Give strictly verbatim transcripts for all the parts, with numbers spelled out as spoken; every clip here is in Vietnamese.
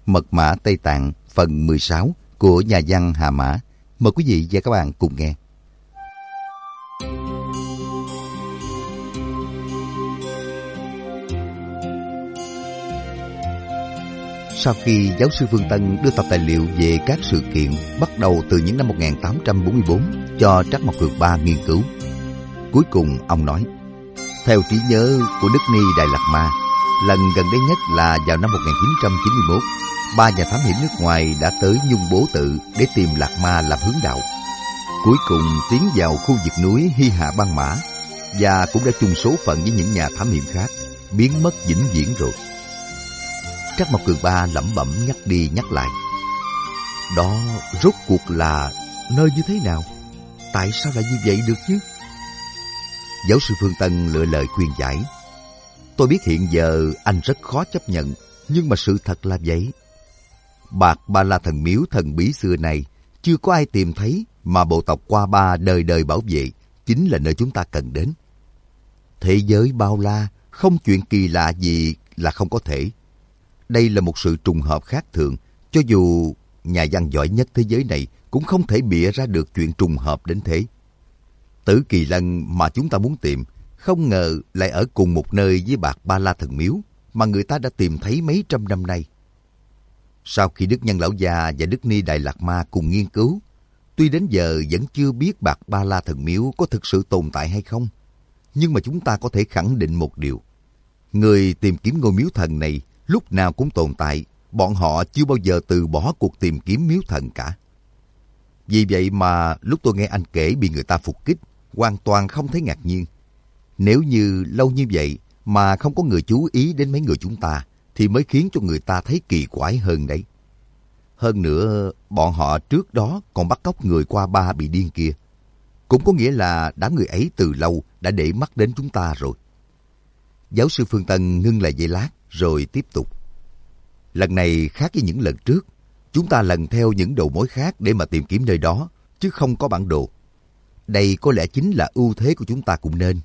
Mật mã Tây Tạng phần mười sáu của nhà văn Hà Mã. Mời quý vị và các bạn cùng nghe. Sau khi giáo sư Phương Tân đưa tập tài liệu về các sự kiện bắt đầu từ những năm một nghìn tám trăm bốn mươi tư cho Trắc Mộc Cường Ba nghiên cứu, cuối cùng ông nói, theo trí nhớ của Đức Ni Đại Lạt Ma, lần gần đây nhất là vào năm một nghìn chín trăm chín mươi mốt, ba nhà thám hiểm nước ngoài đã tới Nhung Bố Tự để tìm Lạt Ma làm hướng đạo. Cuối cùng tiến vào khu vực núi Hy Hạ Băng Mã và cũng đã chung số phận với những nhà thám hiểm khác, biến mất vĩnh viễn rồi. Trắc Mộc Cường Ba lẩm bẩm nhắc đi nhắc lại. Đó rốt cuộc là nơi như thế nào? Tại sao lại như vậy được chứ? Giáo sư Phương Tân lựa lời khuyên giải. Tôi biết hiện giờ anh rất khó chấp nhận, nhưng mà sự thật là vậy. Bạc Ba La Thần Miếu thần bí xưa này chưa có ai tìm thấy, mà bộ tộc Qua Ba đời đời bảo vệ chính là nơi chúng ta cần đến. Thế giới bao la, không chuyện kỳ lạ gì là không có thể. Đây là một sự trùng hợp khác thường, cho dù nhà văn giỏi nhất thế giới này cũng không thể bịa ra được chuyện trùng hợp đến thế. Tử Kỳ Lân mà chúng ta muốn tìm, không ngờ lại ở cùng một nơi với Bạc Ba La Thần Miếu mà người ta đã tìm thấy mấy trăm năm nay. Sau khi Đức Nhân Lão Già và Đức Ni Đại Lạt Ma cùng nghiên cứu, tuy đến giờ vẫn chưa biết Bạc Ba La Thần Miếu có thực sự tồn tại hay không, nhưng mà chúng ta có thể khẳng định một điều. Người tìm kiếm ngôi miếu thần này lúc nào cũng tồn tại, bọn họ chưa bao giờ từ bỏ cuộc tìm kiếm miếu thần cả. Vì vậy mà lúc tôi nghe anh kể bị người ta phục kích, hoàn toàn không thấy ngạc nhiên. Nếu như lâu như vậy mà không có người chú ý đến mấy người chúng ta, thì mới khiến cho người ta thấy kỳ quái hơn đấy. Hơn nữa, bọn họ trước đó còn bắt cóc người Qua Ba bị điên kia. Cũng có nghĩa là đám người ấy từ lâu đã để mắt đến chúng ta rồi. Giáo sư Phương Tân ngưng lại giây lát, rồi tiếp tục. Lần này khác với những lần trước, chúng ta lần theo những đầu mối khác để mà tìm kiếm nơi đó, chứ không có bản đồ. Đây có lẽ chính là ưu thế của chúng ta cũng nên.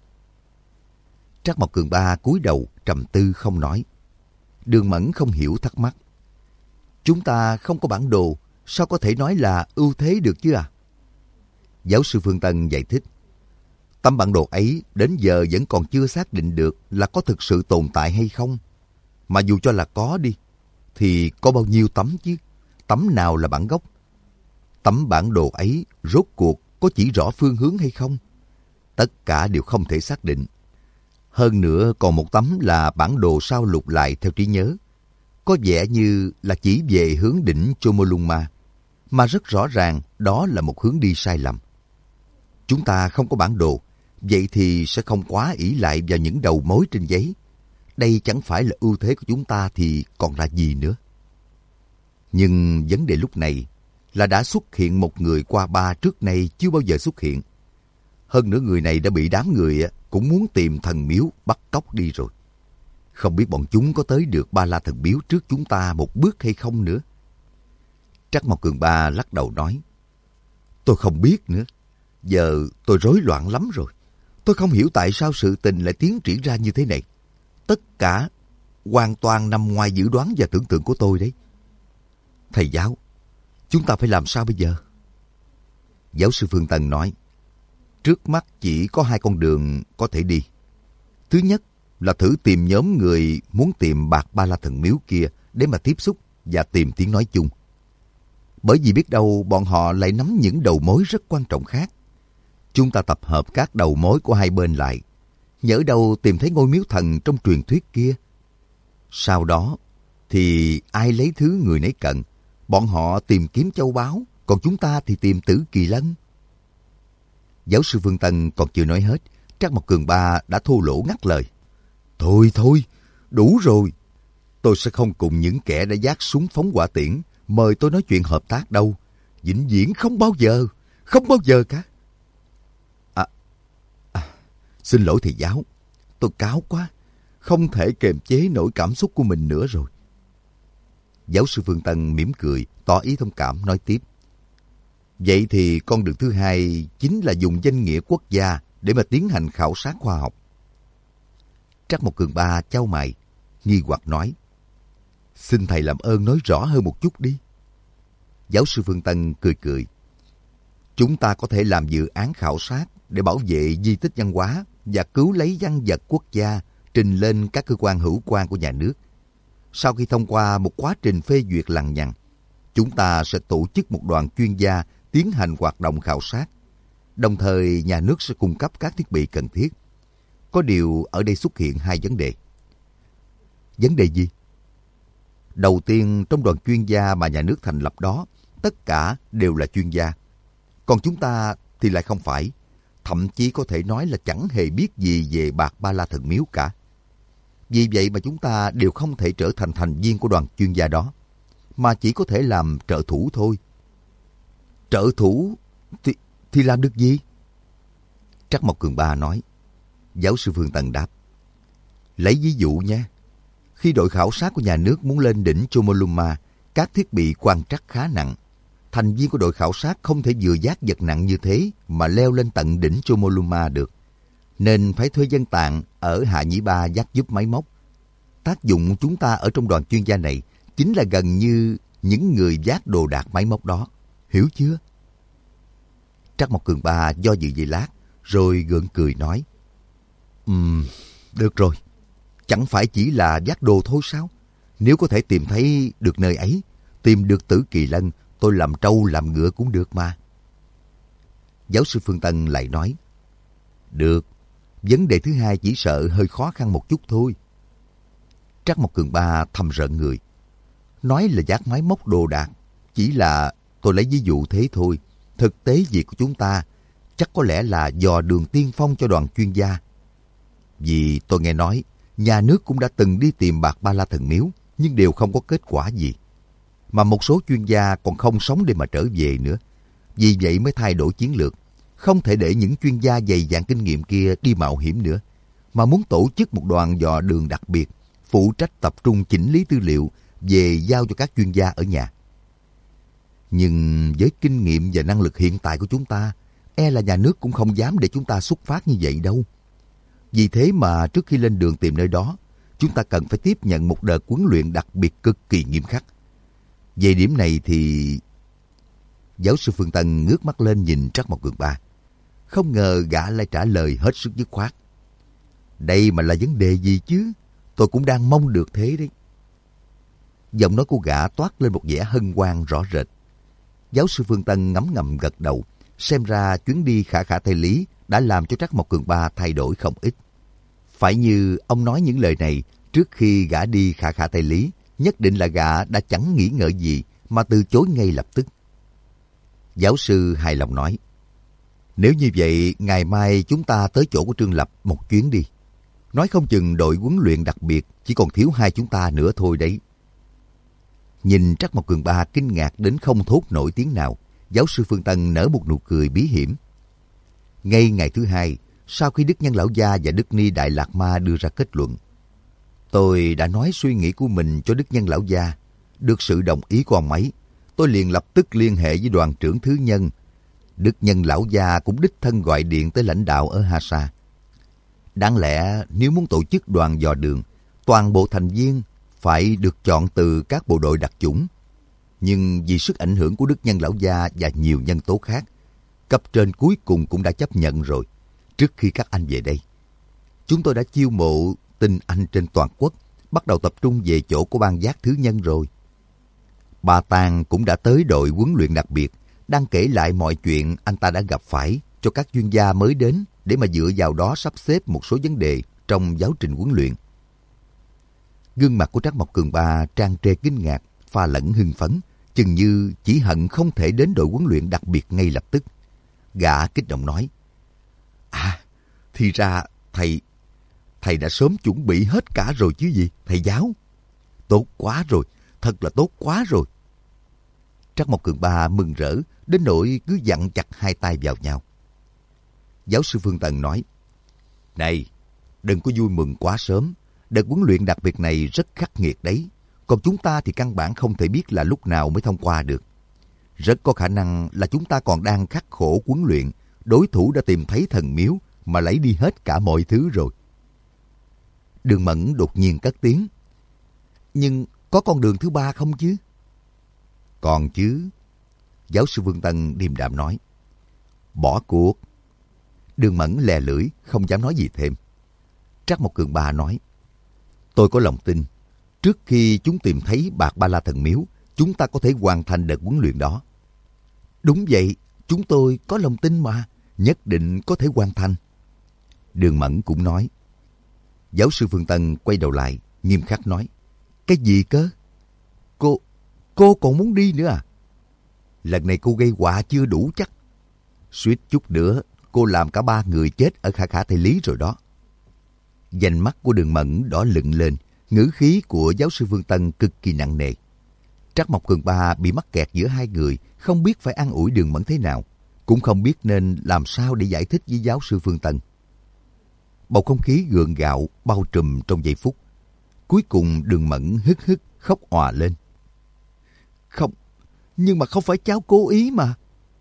Trắc Mộc Cường Ba cúi đầu trầm tư không nói. Đường Mẫn không hiểu thắc mắc. Chúng ta không có bản đồ, sao có thể nói là ưu thế được chứ à? Giáo sư Phương Tân giải thích. Tấm bản đồ ấy đến giờ vẫn còn chưa xác định được là có thực sự tồn tại hay không. Mà dù cho là có đi, thì có bao nhiêu tấm chứ? Tấm nào là bản gốc? Tấm bản đồ ấy rốt cuộc có chỉ rõ phương hướng hay không? Tất cả đều không thể xác định. Hơn nữa còn một tấm là bản đồ sao lục lại theo trí nhớ. Có vẻ như là chỉ về hướng đỉnh Chomolungma, mà rất rõ ràng đó là một hướng đi sai lầm. Chúng ta không có bản đồ, vậy thì sẽ không quá ỷ lại vào những đầu mối trên giấy. Đây chẳng phải là ưu thế của chúng ta thì còn là gì nữa. Nhưng vấn đề lúc này là đã xuất hiện một người Qua Ba trước nay chưa bao giờ xuất hiện. Hơn nữa người này đã bị đám người cũng muốn tìm thần miếu bắt cóc đi rồi. Không biết bọn chúng có tới được Ba La Thần Miếu trước chúng ta một bước hay không nữa. Trắc Mộc Cường Ba lắc đầu nói. Tôi không biết nữa. Giờ tôi rối loạn lắm rồi. Tôi không hiểu tại sao sự tình lại tiến triển ra như thế này. Tất cả hoàn toàn nằm ngoài dự đoán và tưởng tượng của tôi đấy. Thầy giáo, chúng ta phải làm sao bây giờ? Giáo sư Phương Tân nói. Trước mắt chỉ có hai con đường có thể đi. Thứ nhất là thử tìm nhóm người muốn tìm Bạc Ba La Thần Miếu kia để mà tiếp xúc và tìm tiếng nói chung. Bởi vì biết đâu bọn họ lại nắm những đầu mối rất quan trọng khác. Chúng ta tập hợp các đầu mối của hai bên lại, nhỡ đâu tìm thấy ngôi miếu thần trong truyền thuyết kia. Sau đó thì ai lấy thứ người nấy cần. Bọn họ tìm kiếm châu báu, còn chúng ta thì tìm Tử Kỳ Lân. Giáo sư Phương Tân còn chưa nói hết, Trắc Mộc Cường Ba đã thô lỗ ngắt lời. Thôi thôi, đủ rồi. Tôi sẽ không cùng những kẻ đã vác súng phóng hỏa tiễn mời tôi nói chuyện hợp tác đâu. Vĩnh viễn không bao giờ, không bao giờ cả. À, à, xin lỗi thầy giáo, tôi cáo quá, không thể kiềm chế nổi cảm xúc của mình nữa rồi. Giáo sư Phương Tân mỉm cười, tỏ ý thông cảm nói tiếp. Vậy thì con đường thứ hai chính là dùng danh nghĩa quốc gia để mà tiến hành khảo sát khoa học. Trắc Mộc Cường Ba chau mày, nghi hoặc nói. Xin thầy làm ơn nói rõ hơn một chút đi. Giáo sư Phương Tân cười cười. Chúng ta có thể làm dự án khảo sát để bảo vệ di tích văn hóa và cứu lấy văn vật quốc gia trình lên các cơ quan hữu quan của nhà nước. Sau khi thông qua một quá trình phê duyệt lằng nhằng, chúng ta sẽ tổ chức một đoàn chuyên gia tiến hành hoạt động khảo sát. Đồng thời, nhà nước sẽ cung cấp các thiết bị cần thiết. Có điều ở đây xuất hiện hai vấn đề. Vấn đề gì? Đầu tiên, trong đoàn chuyên gia mà nhà nước thành lập đó, tất cả đều là chuyên gia. Còn chúng ta thì lại không phải. Thậm chí có thể nói là chẳng hề biết gì về Bạc Ba La Thần Miếu cả. Vì vậy mà chúng ta đều không thể trở thành thành viên của đoàn chuyên gia đó, mà chỉ có thể làm trợ thủ thôi. Trợ thủ thì, thì làm được gì? Trắc Mộc Cường Ba nói. Giáo sư Phương Tân đáp. Lấy ví dụ nha. Khi đội khảo sát của nhà nước muốn lên đỉnh Chomolungma, các thiết bị quan trắc khá nặng. Thành viên của đội khảo sát không thể vừa vác vật nặng như thế mà leo lên tận đỉnh Chomolungma được, nên phải thuê dân tạng ở Hạ Nhĩ Ba vác giúp máy móc. Tác dụng chúng ta ở trong đoàn chuyên gia này chính là gần như những người vác đồ đạc máy móc đó. Hiểu chưa? Trắc Mộc Cường Ba do dự giây lát, rồi gượng cười nói. Ừm, được rồi. Chẳng phải chỉ là vác đồ thôi sao? Nếu có thể tìm thấy được nơi ấy, tìm được Tử Kỳ Lân, tôi làm trâu làm ngựa cũng được mà. Giáo sư Phương Tân lại nói. Được. Vấn đề thứ hai chỉ sợ hơi khó khăn một chút thôi. Trắc Mộc Cường Ba thầm rợn người. Nói là vác máy móc đồ đạc, chỉ là tôi lấy ví dụ thế thôi. Thực tế việc của chúng ta chắc có lẽ là dò đường tiên phong cho đoàn chuyên gia. Vì tôi nghe nói, nhà nước cũng đã từng đi tìm Bạc Ba La Thần Miếu, nhưng đều không có kết quả gì. Mà một số chuyên gia còn không sống để mà trở về nữa. Vì vậy mới thay đổi chiến lược. Không thể để những chuyên gia dày dạn kinh nghiệm kia đi mạo hiểm nữa, mà muốn tổ chức một đoàn dò đường đặc biệt, phụ trách tập trung chỉnh lý tư liệu về giao cho các chuyên gia ở nhà. Nhưng với kinh nghiệm và năng lực hiện tại của chúng ta, e là nhà nước cũng không dám để chúng ta xuất phát như vậy đâu. Vì thế mà trước khi lên đường tìm nơi đó, chúng ta cần phải tiếp nhận một đợt huấn luyện đặc biệt cực kỳ nghiêm khắc. Về điểm này thì... Giáo sư Phương Tân ngước mắt lên nhìn Trắc Mộc Cường Ba. Không ngờ gã lại trả lời hết sức dứt khoát. Đây mà là vấn đề gì chứ? Tôi cũng đang mong được thế đấy. Giọng nói của gã toát lên một vẻ hân hoan rõ rệt. Giáo sư Phương Tân ngấm ngầm gật đầu. Xem ra chuyến đi Khả Khả Tây Lý đã làm cho Trắc Mộc Cường Ba thay đổi không ít. Phải như ông nói những lời này trước khi gã đi Khả Khả Tây Lý, nhất định là gã đã chẳng nghĩ ngợi gì mà từ chối ngay lập tức. Giáo sư hài lòng nói. Nếu như vậy, ngày mai chúng ta tới chỗ của Trương Lập một chuyến đi. Nói không chừng đội huấn luyện đặc biệt chỉ còn thiếu hai chúng ta nữa thôi đấy. Nhìn Trắc Mộc Cường Ba kinh ngạc đến không thốt nổi tiếng nào, giáo sư Phương Tân nở một nụ cười bí hiểm. Ngay ngày thứ hai, sau khi Đức Nhân Lão Gia và Đức Ni Đại Lạt Ma đưa ra kết luận, tôi đã nói suy nghĩ của mình cho Đức Nhân Lão Gia. Được sự đồng ý của ông ấy, tôi liền lập tức liên hệ với đoàn trưởng Thứ Nhân. Đức Nhân Lão Gia cũng đích thân gọi điện tới lãnh đạo ở Hasa. Đáng lẽ nếu muốn tổ chức đoàn dò đường, toàn bộ thành viên phải được chọn từ các bộ đội đặc chủng. Nhưng vì sức ảnh hưởng của Đức Nhân Lão Gia và nhiều nhân tố khác, cấp trên cuối cùng cũng đã chấp nhận rồi. Trước khi các anh về đây, chúng tôi đã chiêu mộ tinh anh trên toàn quốc, bắt đầu tập trung về chỗ của ban giác Thứ Nhân rồi. Bà Tàng cũng đã tới đội huấn luyện đặc biệt, đang kể lại mọi chuyện anh ta đã gặp phải cho các chuyên gia mới đến để mà dựa vào đó sắp xếp một số vấn đề trong giáo trình huấn luyện. Gương mặt của Trắc Mộc Cường Ba trang trề kinh ngạc, pha lẫn hưng phấn, chừng như chỉ hận không thể đến đội huấn luyện đặc biệt ngay lập tức. Gã kích động nói, à, thì ra thầy, thầy đã sớm chuẩn bị hết cả rồi chứ gì, thầy giáo. Tốt quá rồi, thật là tốt quá rồi. Trắc Mộc Cường Ba mừng rỡ, đến nỗi cứ vặn chặt hai tay vào nhau. Giáo sư Phương Tân nói, này, đừng có vui mừng quá sớm. Đợt huấn luyện đặc biệt này rất khắc nghiệt đấy. Còn chúng ta thì căn bản không thể biết là lúc nào mới thông qua được. Rất có khả năng là chúng ta còn đang khắc khổ huấn luyện. Đối thủ đã tìm thấy thần miếu mà lấy đi hết cả mọi thứ rồi. Đường Mẫn đột nhiên cất tiếng. Nhưng có con đường thứ ba không chứ? Còn chứ. Giáo sư Vương Tân điềm đạm nói. Bỏ cuộc. Đường Mẫn lè lưỡi, không dám nói gì thêm. Trác Mộc Cường Ba nói. Tôi có lòng tin, trước khi chúng tìm thấy Bạc Ba La Thần Miếu, chúng ta có thể hoàn thành đợt huấn luyện đó. Đúng vậy, chúng tôi có lòng tin mà, nhất định có thể hoàn thành. Đường Mẫn cũng nói. Giáo sư Phương Tân quay đầu lại, nghiêm khắc nói. Cái gì cơ? Cô, cô còn muốn đi nữa à? Lần này cô gây họa chưa đủ chắc. Suýt chút nữa, cô làm cả ba người chết ở Khả Khả Thầy Lý rồi đó. Vành mắt của Đường Mẫn đỏ lựng lên, ngữ khí của giáo sư Phương Tân cực kỳ nặng nề. Trác Mộc Cường Ba bị mắc kẹt giữa hai người, không biết phải an ủi Đường Mẫn thế nào, cũng không biết nên làm sao để giải thích với giáo sư Phương Tân. Bầu không khí gượng gạo bao trùm trong giây phút. Cuối cùng Đường Mẫn hức hức khóc òa lên. Không, nhưng mà không phải cháu cố ý mà.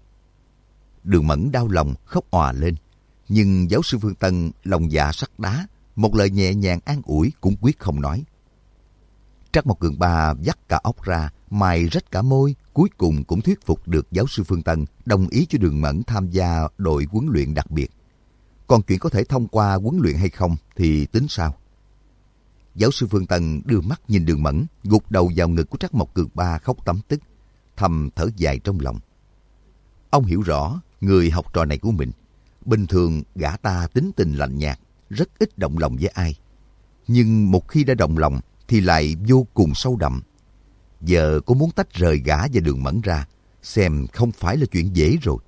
Đường Mẫn đau lòng khóc òa lên, nhưng giáo sư Phương Tân lòng dạ sắt đá, một lời nhẹ nhàng an ủi cũng quyết không nói. Trác Mộc Cường Ba vắt cả óc ra, mài rách cả môi, cuối cùng cũng thuyết phục được giáo sư Phương Tân đồng ý cho Đường Mẫn tham gia đội huấn luyện đặc biệt. Còn chuyện có thể thông qua huấn luyện hay không thì tính sao? Giáo sư Phương Tân đưa mắt nhìn Đường Mẫn, gục đầu vào ngực của Trác Mộc Cường Ba khóc tấm tức, thầm thở dài trong lòng. Ông hiểu rõ người học trò này của mình. Bình thường gã ta tính tình lạnh nhạt, rất ít động lòng với ai. Nhưng một khi đã động lòng thì lại vô cùng sâu đậm. Giờ cô muốn tách rời gã và Đường Mẫn ra, xem không phải là chuyện dễ rồi.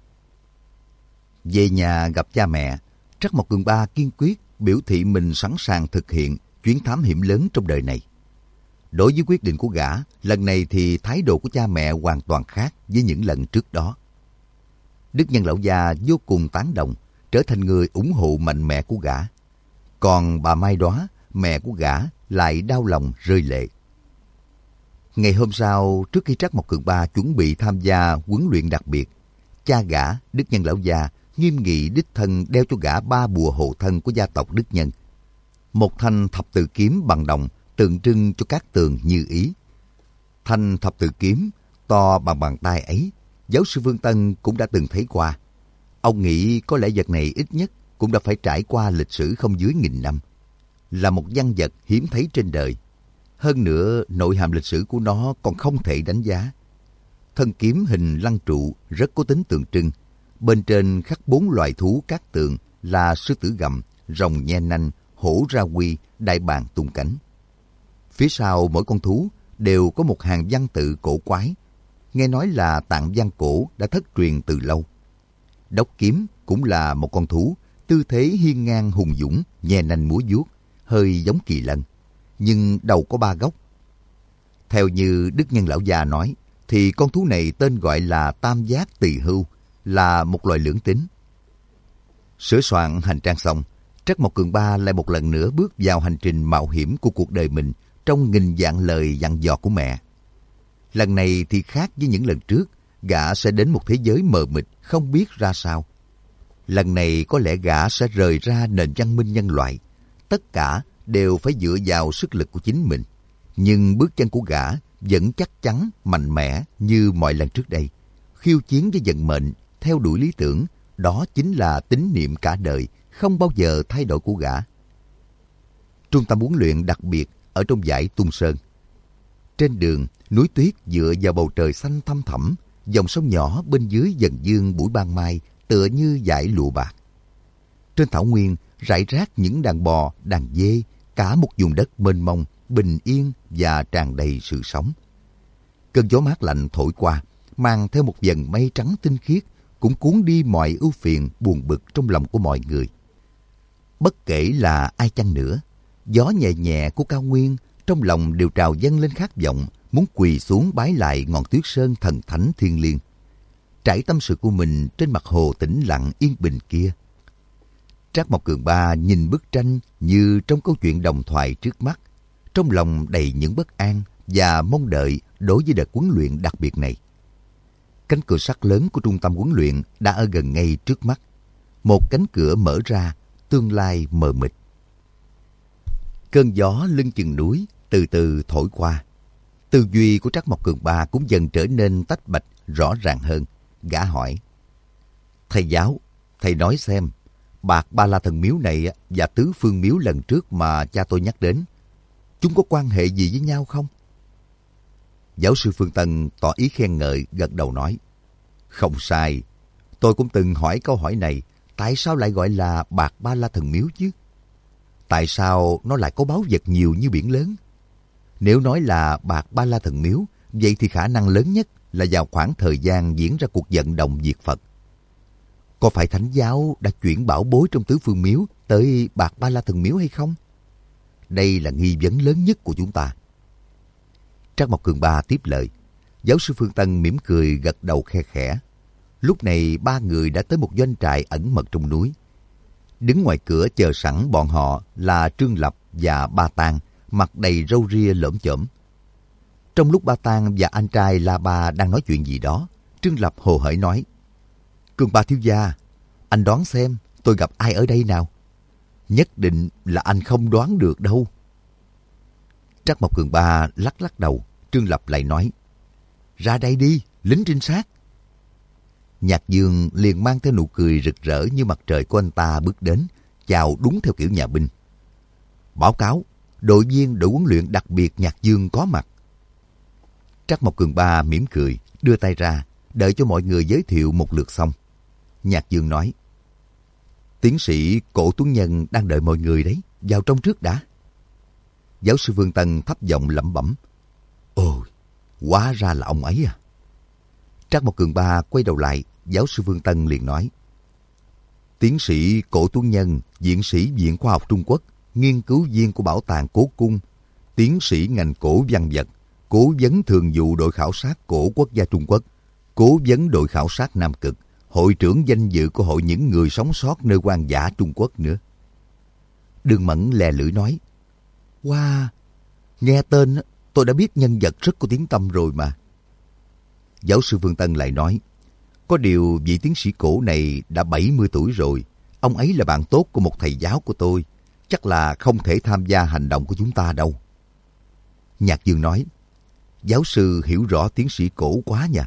Về nhà gặp cha mẹ, Trác Mộc Cường Ba kiên quyết biểu thị mình sẵn sàng thực hiện chuyến thám hiểm lớn trong đời này. Đối với quyết định của gã, lần này thì thái độ của cha mẹ hoàn toàn khác với những lần trước đó. Đức Nhân lão già vô cùng tán đồng, trở thành người ủng hộ mạnh mẽ của gã. Còn bà Mai Đóa, mẹ của gã, lại đau lòng rơi lệ. Ngày hôm sau, trước khi Trác Mộc Cường Ba chuẩn bị tham gia huấn luyện đặc biệt, cha gã, Đức Nhân lão già, nghiêm nghị đích thân đeo cho gã ba bùa hộ thân của gia tộc Đức Nhân. Một thanh thập tự kiếm bằng đồng tượng trưng cho các tường như ý. Thanh thập tự kiếm to bằng bàn tay ấy, giáo sư Vương Tân cũng đã từng thấy qua. Ông nghĩ có lẽ vật này ít nhất cũng đã phải trải qua lịch sử không dưới nghìn năm. Là một văn vật hiếm thấy trên đời. Hơn nữa, nội hàm lịch sử của nó còn không thể đánh giá. Thân kiếm hình lăng trụ rất có tính tượng trưng. Bên trên khắc bốn loài thú cát tường là sư tử gầm, rồng nhe nanh, hổ ra quy, đại bàng tung cánh. Phía sau mỗi con thú đều có một hàng văn tự cổ quái. Nghe nói là tạng văn cổ đã thất truyền từ lâu. Đốc kiếm cũng là một con thú, tư thế hiên ngang hùng dũng, nhe nanh múa vuốt, hơi giống kỳ lân, nhưng đầu có ba góc. Theo như Đức Nhân lão già nói, thì con thú này tên gọi là tam giác tỳ hưu, là một loài lưỡng tính. Sửa soạn hành trang xong, Trác Mộc Cường Ba lại một lần nữa bước vào hành trình mạo hiểm của cuộc đời mình trong nghìn vạn lời dặn dò của mẹ. Lần này thì khác với những lần trước, gã sẽ đến một thế giới mờ mịt không biết ra sao. Lần này có lẽ gã sẽ rời ra nền văn minh nhân loại. Tất cả đều phải dựa vào sức lực của chính mình. Nhưng bước chân của gã vẫn chắc chắn, mạnh mẽ như mọi lần trước đây. Khiêu chiến với vận mệnh, theo đuổi lý tưởng, đó chính là tín niệm cả đời, không bao giờ thay đổi của gã. Trung tâm huấn luyện đặc biệt ở trong dãy Tung Sơn. Trên đường, núi tuyết dựa vào bầu trời xanh thăm thẳm, dòng sông nhỏ bên dưới dần dương buổi ban mai tựa như dải lụa bạc. Trên thảo nguyên, rải rác những đàn bò, đàn dê, cả một vùng đất mênh mông, bình yên và tràn đầy sự sống. Cơn gió mát lạnh thổi qua, mang theo một dần mây trắng tinh khiết, cũng cuốn đi mọi ưu phiền buồn bực trong lòng của mọi người. Bất kể là ai chăng nữa, gió nhẹ nhẹ của cao nguyên trong lòng đều trào dâng lên khát vọng, muốn quỳ xuống bái lại ngọn tuyết sơn thần thánh thiêng liêng, trải tâm sự của mình trên mặt hồ tĩnh lặng yên bình kia. Trác Mộc Cường Ba nhìn bức tranh như trong câu chuyện đồng thoại trước mắt, trong lòng đầy những bất an và mong đợi đối với đợt huấn luyện đặc biệt này. Cánh cửa sắt lớn của trung tâm huấn luyện đã ở gần ngay trước mắt. Một cánh cửa mở ra, tương lai mờ mịt. Cơn gió lưng chừng núi từ từ thổi qua. Tư duy của Trắc Mộc Cường Ba cũng dần trở nên tách bạch rõ ràng hơn. Gã hỏi: Thầy giáo, thầy nói xem, bạc Ba La Thần Miếu này và Tứ Phương Miếu lần trước mà cha tôi nhắc đến, chúng có quan hệ gì với nhau không? Giáo sư Phương Tân tỏ ý khen ngợi, gật đầu nói: Không sai, tôi cũng từng hỏi câu hỏi này, tại sao lại gọi là bạc Ba La Thần Miếu chứ? Tại sao nó lại có báu vật nhiều như biển lớn? Nếu nói là bạc Ba La Thần Miếu, vậy thì khả năng lớn nhất là vào khoảng thời gian diễn ra cuộc vận động diệt Phật. Có phải Thánh giáo đã chuyển bảo bối trong Tứ Phương Miếu tới bạc Ba La Thần Miếu hay không? Đây là nghi vấn lớn nhất của chúng ta. Trắc Mộc Cường Ba tiếp lời. Giáo sư Phương Tân mỉm cười gật đầu khe khẽ. Lúc này ba người đã tới một doanh trại ẩn mật trong núi. Đứng ngoài cửa chờ sẵn bọn họ là Trương Lập và Ba Tang, mặt đầy râu ria lởm chởm. Trong lúc Ba Tang và anh trai La Ba đang nói chuyện gì đó, Trương Lập hồ hởi nói: Cường Ba thiếu gia, anh đoán xem tôi gặp ai ở đây nào? Nhất định là anh không đoán được đâu. Trắc Mộc Cường Ba lắc lắc đầu. Trương Lập lại nói: Ra đây đi, lính trinh sát. Nhạc Dương liền mang theo nụ cười rực rỡ như mặt trời của anh ta bước đến, chào đúng theo kiểu nhà binh. Báo cáo, đội viên đội huấn luyện đặc biệt Nhạc Dương có mặt. Trắc Mộc Cường Ba mỉm cười, đưa tay ra, đợi cho mọi người giới thiệu một lượt xong. Nhạc Dương nói: Tiến sĩ Cổ Tuấn Nhân đang đợi mọi người đấy, vào trong trước đã. Giáo sư Phương Tân thấp giọng lẩm bẩm: Ôi, hóa ra là ông ấy à. Trắc Mộc Cường Ba quay đầu lại, giáo sư Phương Tân liền nói: Tiến sĩ Cổ Tuấn Nhân, viện sĩ Viện Khoa học Trung Quốc, nghiên cứu viên của Bảo tàng Cố Cung, tiến sĩ ngành cổ văn vật, cố vấn thường vụ đội khảo sát cổ quốc gia Trung Quốc, cố vấn đội khảo sát Nam Cực, hội trưởng danh dự của hội những người sống sót nơi hoang dã Trung Quốc nữa. Đường Mẫn lè lưỡi nói: Wow, nghe tên tôi đã biết nhân vật rất có tiếng tăm rồi mà. Giáo sư Phương Tân lại nói: Có điều vị tiến sĩ cổ này đã bảy mươi tuổi rồi. Ông ấy là bạn tốt của một thầy giáo của tôi. Chắc là không thể tham gia hành động của chúng ta đâu. Nhạc Dương nói: Giáo sư hiểu rõ tiến sĩ cổ quá nha.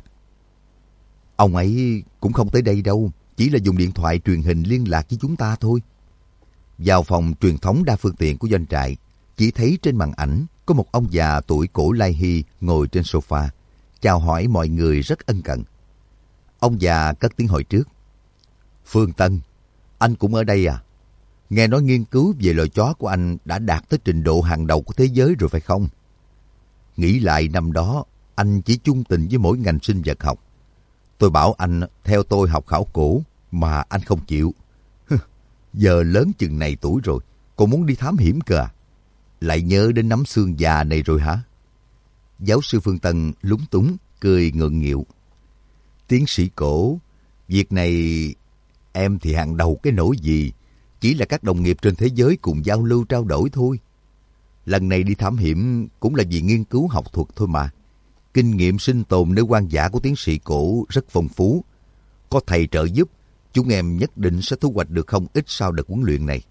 Ông ấy cũng không tới đây đâu, chỉ là dùng điện thoại truyền hình liên lạc với chúng ta thôi. Vào phòng truyền thống đa phương tiện của doanh trại, chỉ thấy trên màn ảnh có một ông già tuổi Cổ Lai Hy ngồi trên sofa, chào hỏi mọi người rất ân cần. Ông già cất tiếng hỏi trước: Phương Tân, anh cũng ở đây à? Nghe nói nghiên cứu về loài chó của anh đã đạt tới trình độ hàng đầu của thế giới rồi phải không? Nghĩ lại năm đó, anh chỉ chung tình với mỗi ngành sinh vật học. Tôi bảo anh theo tôi học khảo cổ, mà anh không chịu. Giờ lớn chừng này tuổi rồi, còn muốn đi thám hiểm cơ à? Lại nhớ đến nắm xương già này rồi hả? Giáo sư Phương Tân lúng túng, cười ngượng nghịu. Tiến sĩ cổ, việc này em thì hàng đầu cái nỗi gì, chỉ là các đồng nghiệp trên thế giới cùng giao lưu trao đổi thôi. Lần này đi thám hiểm cũng là vì nghiên cứu học thuật thôi mà. Kinh nghiệm sinh tồn nơi hoang dã của tiến sĩ cổ rất phong phú. Có thầy trợ giúp, chúng em nhất định sẽ thu hoạch được không ít sau đợt huấn luyện này.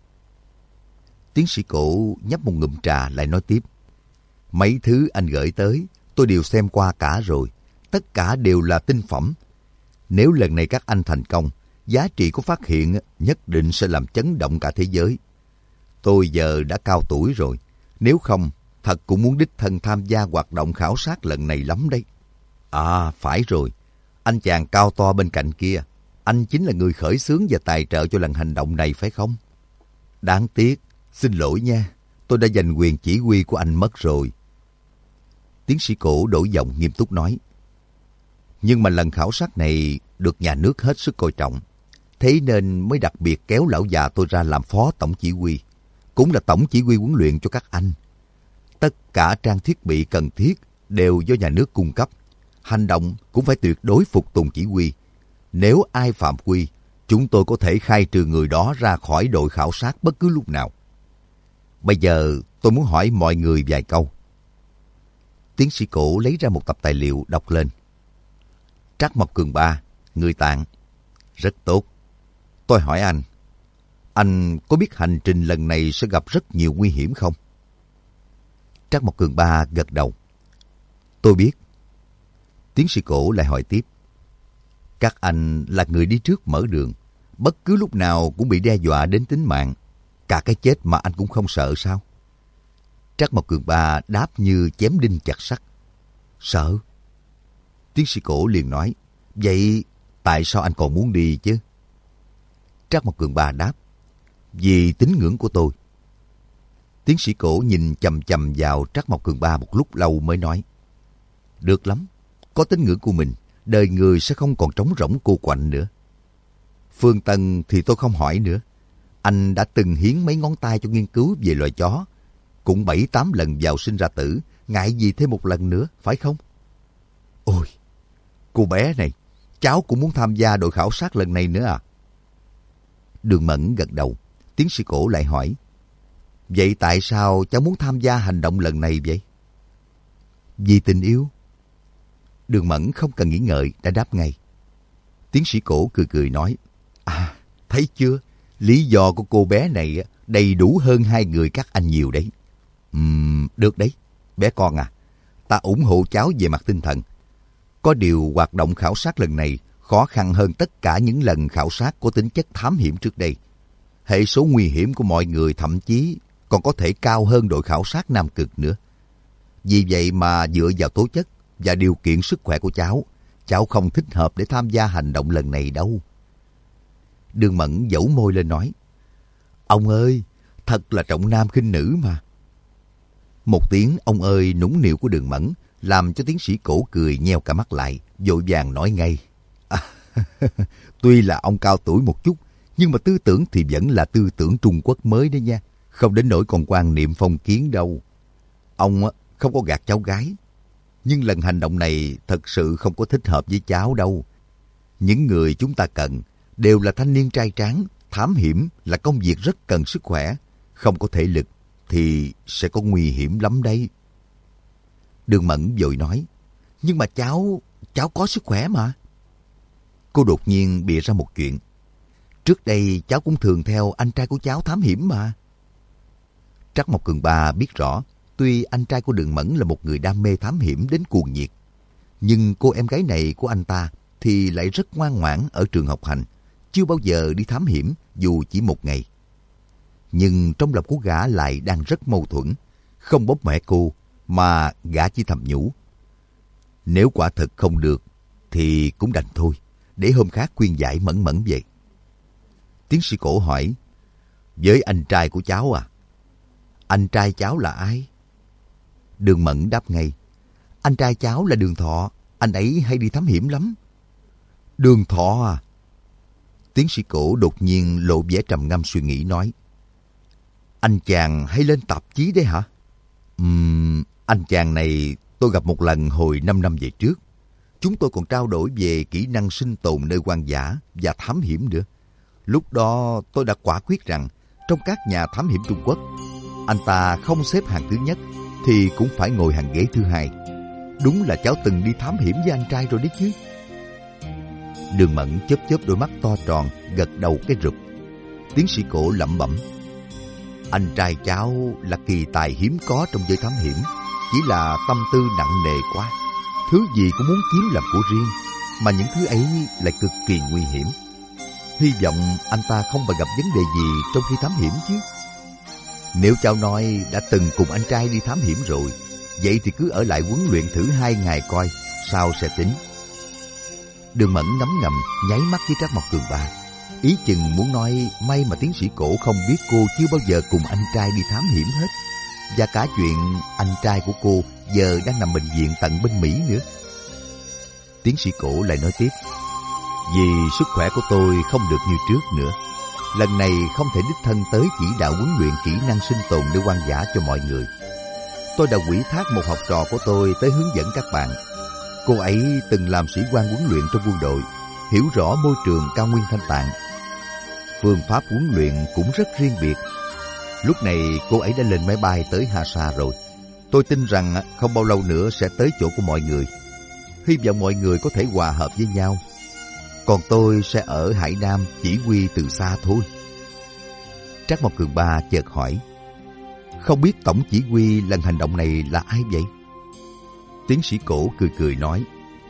Tiến sĩ cổ nhấp một ngụm trà lại nói tiếp: Mấy thứ anh gửi tới, tôi đều xem qua cả rồi. Tất cả đều là tinh phẩm. Nếu lần này các anh thành công, giá trị của phát hiện nhất định sẽ làm chấn động cả thế giới. Tôi giờ đã cao tuổi rồi. Nếu không, thật cũng muốn đích thân tham gia hoạt động khảo sát lần này lắm đấy. À, phải rồi. Anh chàng cao to bên cạnh kia, anh chính là người khởi xướng và tài trợ cho lần hành động này phải không? Đáng tiếc, xin lỗi nha, tôi đã giành quyền chỉ huy của anh mất rồi. Tiến sĩ cổ đổi giọng nghiêm túc nói: Nhưng mà lần khảo sát này được nhà nước hết sức coi trọng, thế nên mới đặc biệt kéo lão già tôi ra làm phó tổng chỉ huy, cũng là tổng chỉ huy huấn luyện cho các anh. Tất cả trang thiết bị cần thiết đều do nhà nước cung cấp. Hành động cũng phải tuyệt đối phục tùng chỉ huy. Nếu ai phạm quy, chúng tôi có thể khai trừ người đó ra khỏi đội khảo sát bất cứ lúc nào. Bây giờ tôi muốn hỏi mọi người vài câu. Tiến sĩ cổ lấy ra một tập tài liệu đọc lên. Trắc Mộc Cường Ba, người Tạng. Rất tốt. Tôi hỏi anh, anh có biết hành trình lần này sẽ gặp rất nhiều nguy hiểm không? Trắc Mộc Cường Ba gật đầu. Tôi biết. Tiến sĩ Cổ lại hỏi tiếp. Các anh là người đi trước mở đường. Bất cứ lúc nào cũng bị đe dọa đến tính mạng. Cả cái chết mà anh cũng không sợ sao? Trác Mộc Cường Ba đáp như chém đinh chặt sắt. Sợ? Tiến sĩ Cổ liền nói. Vậy tại sao anh còn muốn đi chứ? Trác Mộc Cường Ba đáp. Vì tín ngưỡng của tôi. Tiến sĩ Cổ nhìn chằm chằm vào Trác Mộc Cường Ba một lúc lâu mới nói. Được lắm. Có tín ngưỡng của mình, đời người sẽ không còn trống rỗng cô quạnh nữa. Phương Tân thì tôi không hỏi nữa. Anh đã từng hiến mấy ngón tay cho nghiên cứu về loài chó. Cũng bảy tám lần vào sinh ra tử. Ngại gì thêm một lần nữa, phải không? Ôi, cô bé này, cháu cũng muốn tham gia đội khảo sát lần này nữa à? Đường Mẫn gật đầu. Tiến sĩ Cổ lại hỏi. Vậy tại sao cháu muốn tham gia hành động lần này vậy? Vì tình yêu. Đường Mẫn không cần nghĩ ngợi đã đáp ngay. Tiến sĩ Cổ cười cười nói. À, thấy chưa? Lý do của cô bé này đầy đủ hơn hai người các anh nhiều đấy. Ừm, được đấy. Bé con à, ta ủng hộ cháu về mặt tinh thần. Có điều hoạt động khảo sát lần này khó khăn hơn tất cả những lần khảo sát có tính chất thám hiểm trước đây. Hệ số nguy hiểm của mọi người thậm chí còn có thể cao hơn đội khảo sát Nam Cực nữa. Vì vậy mà dựa vào tố chất và điều kiện sức khỏe của cháu, cháu không thích hợp để tham gia hành động lần này đâu. Đường Mẫn dẫu môi lên nói. Ông ơi, thật là trọng nam khinh nữ mà. Một tiếng ông ơi nũng nịu của Đường Mẫn làm cho tiến sĩ Cổ cười nheo cả mắt lại, vội vàng nói ngay. À, tuy là ông cao tuổi một chút, nhưng mà tư tưởng thì vẫn là tư tưởng Trung Quốc mới đấy nha. Không đến nỗi còn quan niệm phong kiến đâu. Ông không có gạt cháu gái. Nhưng lần hành động này thật sự không có thích hợp với cháu đâu. Những người chúng ta cần đều là thanh niên trai tráng. Thám hiểm là công việc rất cần sức khỏe. Không có thể lực thì sẽ có nguy hiểm lắm đấy. Đường Mẫn vội nói. Nhưng mà cháu, cháu có sức khỏe mà. Cô đột nhiên bịa ra một chuyện. Trước đây cháu cũng thường theo anh trai của cháu thám hiểm mà. Trác Mộc Cường Ba biết rõ, tuy anh trai của Đường Mẫn là một người đam mê thám hiểm đến cuồng nhiệt, nhưng cô em gái này của anh ta thì lại rất ngoan ngoãn ở trường học hành, chưa bao giờ đi thám hiểm dù chỉ một ngày. Nhưng trong lòng của gã lại đang rất mâu thuẫn, không bóp mẹ cô mà gã chỉ thầm nhủ. Nếu quả thật không được thì cũng đành thôi, để hôm khác khuyên giải Mẫn Mẫn vậy. Tiến sĩ Cổ hỏi. Với anh trai của cháu à? Anh trai cháu là ai? Đường Mẫn đáp ngay. Anh trai cháu là Đường Thọ, anh ấy hay đi thám hiểm lắm. Đường Thọ à? Tiến sĩ Cổ đột nhiên lộ vẻ trầm ngâm suy nghĩ nói. Anh chàng hay lên tạp chí đấy hả? Ừm, anh chàng này tôi gặp một lần hồi năm năm về trước. Chúng tôi còn trao đổi về kỹ năng sinh tồn nơi hoang dã và thám hiểm nữa. Lúc đó tôi đã quả quyết rằng trong các nhà thám hiểm Trung Quốc, anh ta không xếp hàng thứ nhất thì cũng phải ngồi hàng ghế thứ hai. Đúng là cháu từng đi thám hiểm với anh trai rồi đấy chứ. Đường Mẫn chớp chớp đôi mắt to tròn, gật đầu cái rụp. Tiến sĩ Cổ lẩm bẩm. Anh trai cháu là kỳ tài hiếm có trong giới thám hiểm, chỉ là tâm tư nặng nề quá. Thứ gì cũng muốn chiếm làm của riêng, mà những thứ ấy lại cực kỳ nguy hiểm. Hy vọng anh ta không phải gặp vấn đề gì trong khi thám hiểm chứ. Nếu cháu nói đã từng cùng anh trai đi thám hiểm rồi, vậy thì cứ ở lại huấn luyện thử hai ngày coi, sao sẽ tính. Đường Mẫn ngấm ngầm nháy mắt với Trác Mộc Cường Ba, ý chừng muốn nói may mà tiến sĩ Cổ không biết cô chưa bao giờ cùng anh trai đi thám hiểm hết, và cả chuyện anh trai của cô giờ đang nằm bệnh viện tận bên Mỹ nữa. Tiến sĩ Cổ lại nói tiếp. Vì sức khỏe của tôi không được như trước nữa, lần này không thể đích thân tới chỉ đạo huấn luyện kỹ năng sinh tồn nơi hoang dã cho mọi người. Tôi đã ủy thác một học trò của tôi tới hướng dẫn các bạn. Cô ấy từng làm sĩ quan huấn luyện trong quân đội, hiểu rõ môi trường cao nguyên Thanh Tạng. Phương pháp huấn luyện cũng rất riêng biệt. Lúc này cô ấy đã lên máy bay tới Hasa rồi. Tôi tin rằng không bao lâu nữa sẽ tới chỗ của mọi người. Hy vọng mọi người có thể hòa hợp với nhau. Còn tôi sẽ ở Hải Nam chỉ huy từ xa thôi. Trác Mộc Cường Ba chợt hỏi. Không biết tổng chỉ huy lần hành động này là ai vậy? Tiến sĩ Cổ cười cười nói,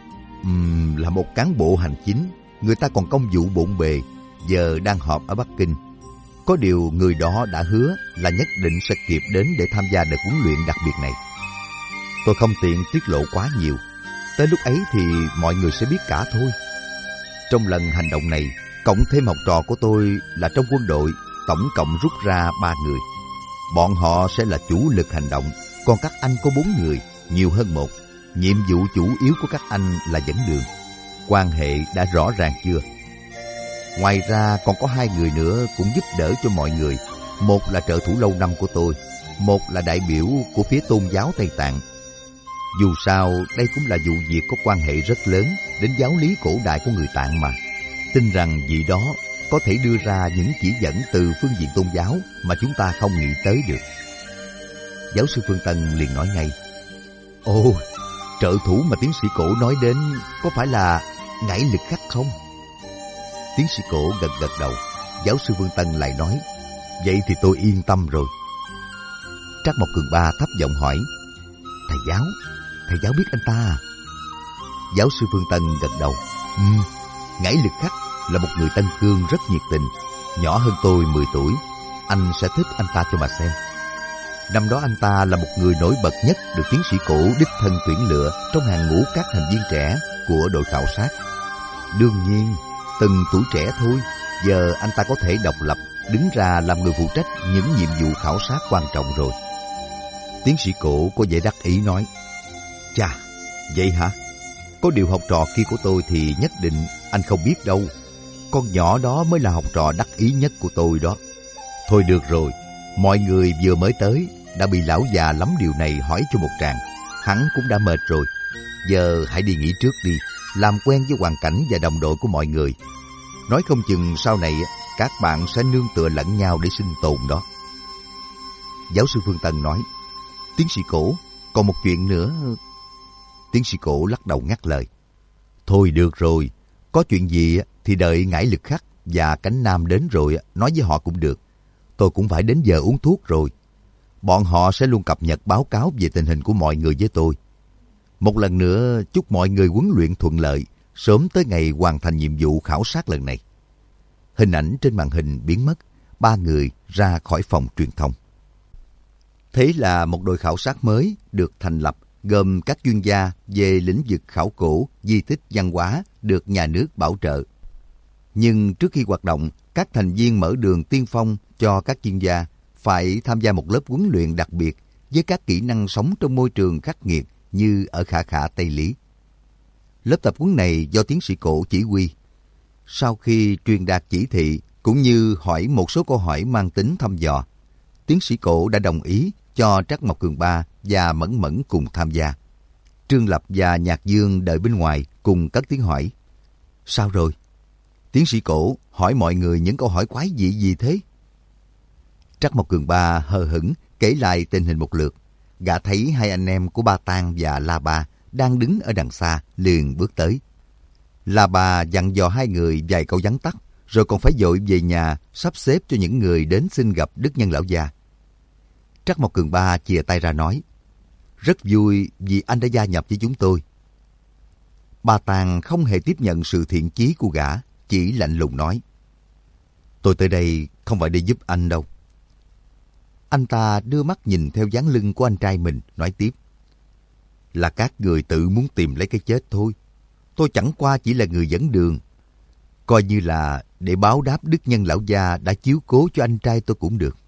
um, là một cán bộ hành chính, người ta còn công vụ bộn bề, giờ đang họp ở Bắc Kinh. Có điều người đó đã hứa là nhất định sẽ kịp đến để tham gia đợt huấn luyện đặc biệt này. Tôi không tiện tiết lộ quá nhiều, tới lúc ấy thì mọi người sẽ biết cả thôi. Trong lần hành động này, cộng thêm học trò của tôi là trong quân đội, tổng cộng rút ra ba người. Bọn họ sẽ là chủ lực hành động, còn các anh có bốn người, nhiều hơn một. Nhiệm vụ chủ yếu của các anh là dẫn đường. Quan hệ đã rõ ràng chưa? Ngoài ra còn có hai người nữa cũng giúp đỡ cho mọi người. Một là trợ thủ lâu năm của tôi, một là đại biểu của phía tôn giáo Tây Tạng. Dù sao, đây cũng là vụ việc có quan hệ rất lớn đến giáo lý cổ đại của người Tạng mà. Tin rằng vị đó có thể đưa ra những chỉ dẫn từ phương diện tôn giáo mà chúng ta không nghĩ tới được. Giáo sư Phương Tân liền nói ngay, ồ, trợ thủ mà tiến sĩ Cổ nói đến có phải là Ngải Lực Khắc không? Tiến sĩ Cổ gật gật đầu. Giáo sư Phương Tân lại nói, vậy thì tôi yên tâm rồi. Trác Mộc Cường Ba thấp giọng hỏi, thầy giáo, thầy giáo biết anh ta à? Giáo sư Phương Tân gật đầu, ừ, Ngải Lực Khắc là một người Tân Cương rất nhiệt tình, nhỏ hơn tôi mười tuổi. Anh sẽ thích anh ta cho mà xem. Năm đó anh ta là một người nổi bật nhất được tiến sĩ Cổ đích thân tuyển lựa trong hàng ngũ các thành viên trẻ của đội khảo sát. Đương nhiên, từng tuổi trẻ thôi, giờ anh ta có thể độc lập đứng ra làm người phụ trách những nhiệm vụ khảo sát quan trọng rồi. Tiến sĩ Cổ có vẻ đắc ý nói, chà, vậy hả? Có điều học trò kia của tôi thì nhất định anh không biết đâu. Con nhỏ đó mới là học trò đắc ý nhất của tôi đó. Thôi được rồi, mọi người vừa mới tới đã bị lão già lắm điều này hỏi cho một tràng. Hắn cũng đã mệt rồi. Giờ hãy đi nghỉ trước đi, làm quen với hoàn cảnh và đồng đội của mọi người. Nói không chừng sau này các bạn sẽ nương tựa lẫn nhau để sinh tồn đó. Giáo sư Phương Tân nói, tiến sĩ Cổ, còn một chuyện nữa. Tiến sĩ Cổ lắc đầu ngắt lời, thôi được rồi, có chuyện gì thì đợi Ngải Lực Khắc và Cánh Nam đến rồi nói với họ cũng được. Tôi cũng phải đến giờ uống thuốc rồi. Bọn họ sẽ luôn cập nhật báo cáo về tình hình của mọi người với tôi. Một lần nữa chúc mọi người huấn luyện thuận lợi, sớm tới ngày hoàn thành nhiệm vụ khảo sát lần này. Hình ảnh trên màn hình biến mất, ba người ra khỏi phòng truyền thông. Thế là một đội khảo sát mới được thành lập, gồm các chuyên gia về lĩnh vực khảo cổ, di tích văn hóa được nhà nước bảo trợ. Nhưng trước khi hoạt động, các thành viên mở đường tiên phong cho các chuyên gia phải tham gia một lớp huấn luyện đặc biệt với các kỹ năng sống trong môi trường khắc nghiệt như ở Khả Khả, Tây Lý. Lớp tập huấn này do tiến sĩ Cổ chỉ huy. Sau khi truyền đạt chỉ thị cũng như hỏi một số câu hỏi mang tính thăm dò, tiến sĩ Cổ đã đồng ý cho Trác Mộc Cường Ba và Mẫn Mẫn cùng tham gia. Trương Lập và Nhạc Dương đợi bên ngoài cùng cất tiếng hỏi, sao rồi? Tiến sĩ Cổ hỏi mọi người những câu hỏi quái dị gì thế? Trác Mộc Cường Ba hờ hững kể lại tình hình một lượt. Gã thấy hai anh em của Ba Tang và La Ba đang đứng ở đằng xa, liền bước tới. La Ba dặn dò hai người vài câu vắn tắt, rồi còn phải vội về nhà sắp xếp cho những người đến xin gặp Đức Nhân lão già. Trác Mộc Cường Ba chìa tay ra nói, rất vui vì anh đã gia nhập với chúng tôi. Ba Tang không hề tiếp nhận sự thiện chí của gã, chỉ lạnh lùng nói, tôi tới đây không phải để giúp anh đâu. Anh ta đưa mắt nhìn theo dáng lưng của anh trai mình, nói tiếp, là các người tự muốn tìm lấy cái chết thôi. Tôi chẳng qua chỉ là người dẫn đường. Coi như là để báo đáp Đức Nhân lão gia đã chiếu cố cho anh trai tôi cũng được.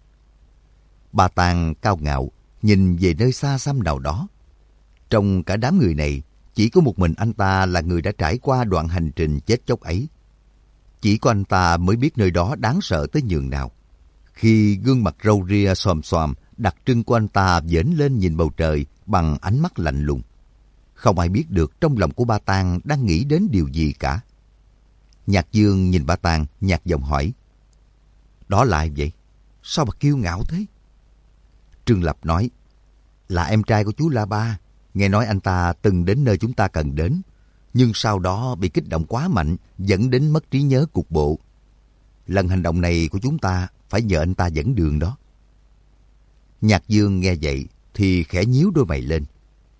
Ba Tang cao ngạo, nhìn về nơi xa xăm nào đó. Trong cả đám người này, chỉ có một mình anh ta là người đã trải qua đoạn hành trình chết chóc ấy. Chỉ có anh ta mới biết nơi đó đáng sợ tới nhường nào. Khi gương mặt râu ria xòm xòm, đặc trưng của anh ta vểnh lên nhìn bầu trời bằng ánh mắt lạnh lùng. Không ai biết được trong lòng của Ba Tang đang nghĩ đến điều gì cả. Nhạc Dương nhìn Ba Tang, nhạt giọng hỏi, đó là ai vậy? Sao mà kiêu ngạo thế? Trương Lập nói, là em trai của chú La Ba. Nghe nói anh ta từng đến nơi chúng ta cần đến, nhưng sau đó bị kích động quá mạnh, dẫn đến mất trí nhớ cục bộ. Lần hành động này của chúng ta phải nhờ anh ta dẫn đường đó. Nhạc Dương nghe vậy thì khẽ nhíu đôi mày lên.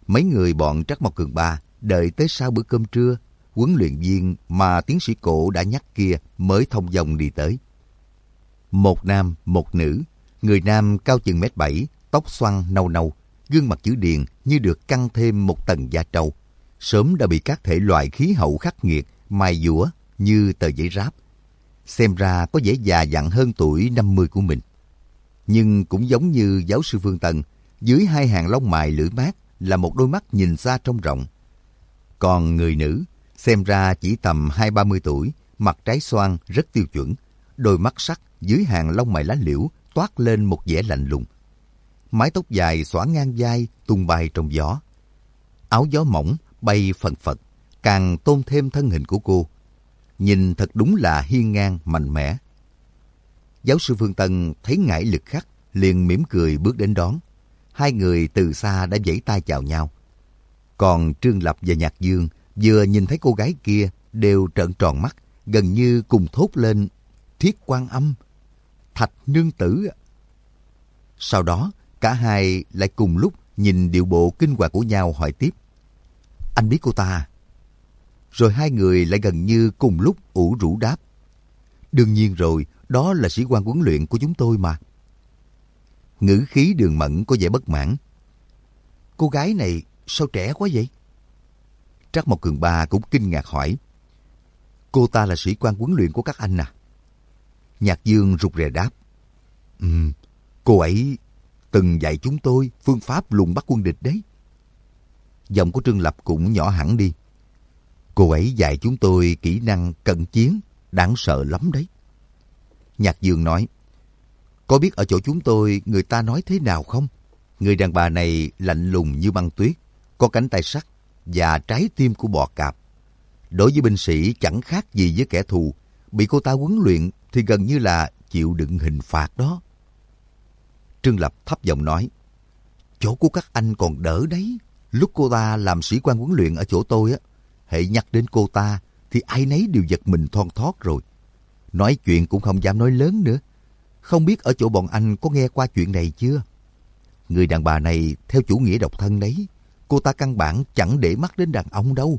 Mấy người bọn Trắc Mộc Cường Ba đợi tới sau bữa cơm trưa, huấn luyện viên mà tiến sĩ Cổ đã nhắc kia mới thông dong đi tới. Một nam, một nữ. Người nam cao chừng mét bảy, tóc xoăn nâu nâu, gương mặt chữ điền như được căng thêm một tầng da trâu. Sớm đã bị các thể loại khí hậu khắc nghiệt mài dũa như tờ giấy ráp. Xem ra có vẻ già dặn hơn tuổi năm mươi của mình. Nhưng cũng giống như giáo sư Phương Tân, dưới hai hàng lông mày lưỡi mát là một đôi mắt nhìn xa trông rộng. Còn người nữ, xem ra chỉ tầm hai ba mươi tuổi, mặt trái xoan rất tiêu chuẩn, đôi mắt sắc dưới hàng lông mày lá liễu toát lên một vẻ lạnh lùng. Mái tóc dài xõa ngang vai tung bay trong gió. Áo gió mỏng bay phần phật, càng tôn thêm thân hình của cô. Nhìn thật đúng là hiên ngang mạnh mẽ. Giáo sư Phương Tân thấy ngại lực khắc, liền mỉm cười bước đến đón. Hai người từ xa đã vẫy tay chào nhau. Còn Trương Lập và Nhạc Dương vừa nhìn thấy cô gái kia đều trợn tròn mắt, gần như cùng thốt lên Thiết Quan Âm, Thạch Nương Tử. Sau đó cả hai lại cùng lúc nhìn điệu bộ kinh hoàng của nhau hỏi tiếp: Anh biết cô ta? Rồi hai người lại gần như cùng lúc ủ rũ đáp: Đương nhiên rồi, đó là sĩ quan huấn luyện của chúng tôi mà. Ngữ khí Đường Mẫn có vẻ bất mãn. Cô gái này sao trẻ quá vậy? Trắc Mộc Cường Ba cũng kinh ngạc hỏi: Cô ta là sĩ quan huấn luyện của các anh à? Nhạc Dương rụt rè đáp: Ừ, cô ấy từng dạy chúng tôi phương pháp lùng bắt quân địch đấy. Giọng của Trương Lập cũng nhỏ hẳn đi. Cô ấy dạy chúng tôi kỹ năng cận chiến, đáng sợ lắm đấy. Nhạc Dương nói: Có biết ở chỗ chúng tôi người ta nói thế nào không? Người đàn bà này lạnh lùng như băng tuyết, có cánh tay sắt và trái tim của bò cạp. Đối với binh sĩ chẳng khác gì với kẻ thù. Bị cô ta huấn luyện thì gần như là chịu đựng hình phạt đó. Trương Lập thấp giọng nói: Chỗ của các anh còn đỡ đấy. Lúc cô ta làm sĩ quan huấn luyện ở chỗ tôi á, hễ nhắc đến cô ta thì ai nấy đều giật mình thon thót rồi. Nói chuyện cũng không dám nói lớn nữa. Không biết ở chỗ bọn anh có nghe qua chuyện này chưa? Người đàn bà này theo chủ nghĩa độc thân đấy. Cô ta căn bản chẳng để mắt đến đàn ông đâu.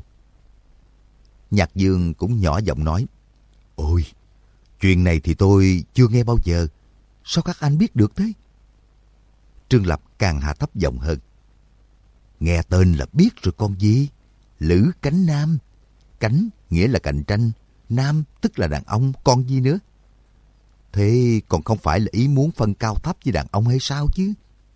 Nhạc Dương cũng nhỏ giọng nói: Ôi, chuyện này thì tôi chưa nghe bao giờ. Sao các anh biết được thế? Trương Lập càng hạ thấp giọng hơn: Nghe tên là biết rồi con gì. Lữ Cánh Nam. Cánh nghĩa là cạnh tranh, nam tức là đàn ông, còn gì nữa? Thế còn không phải là ý muốn phân cao thấp với đàn ông hay sao chứ?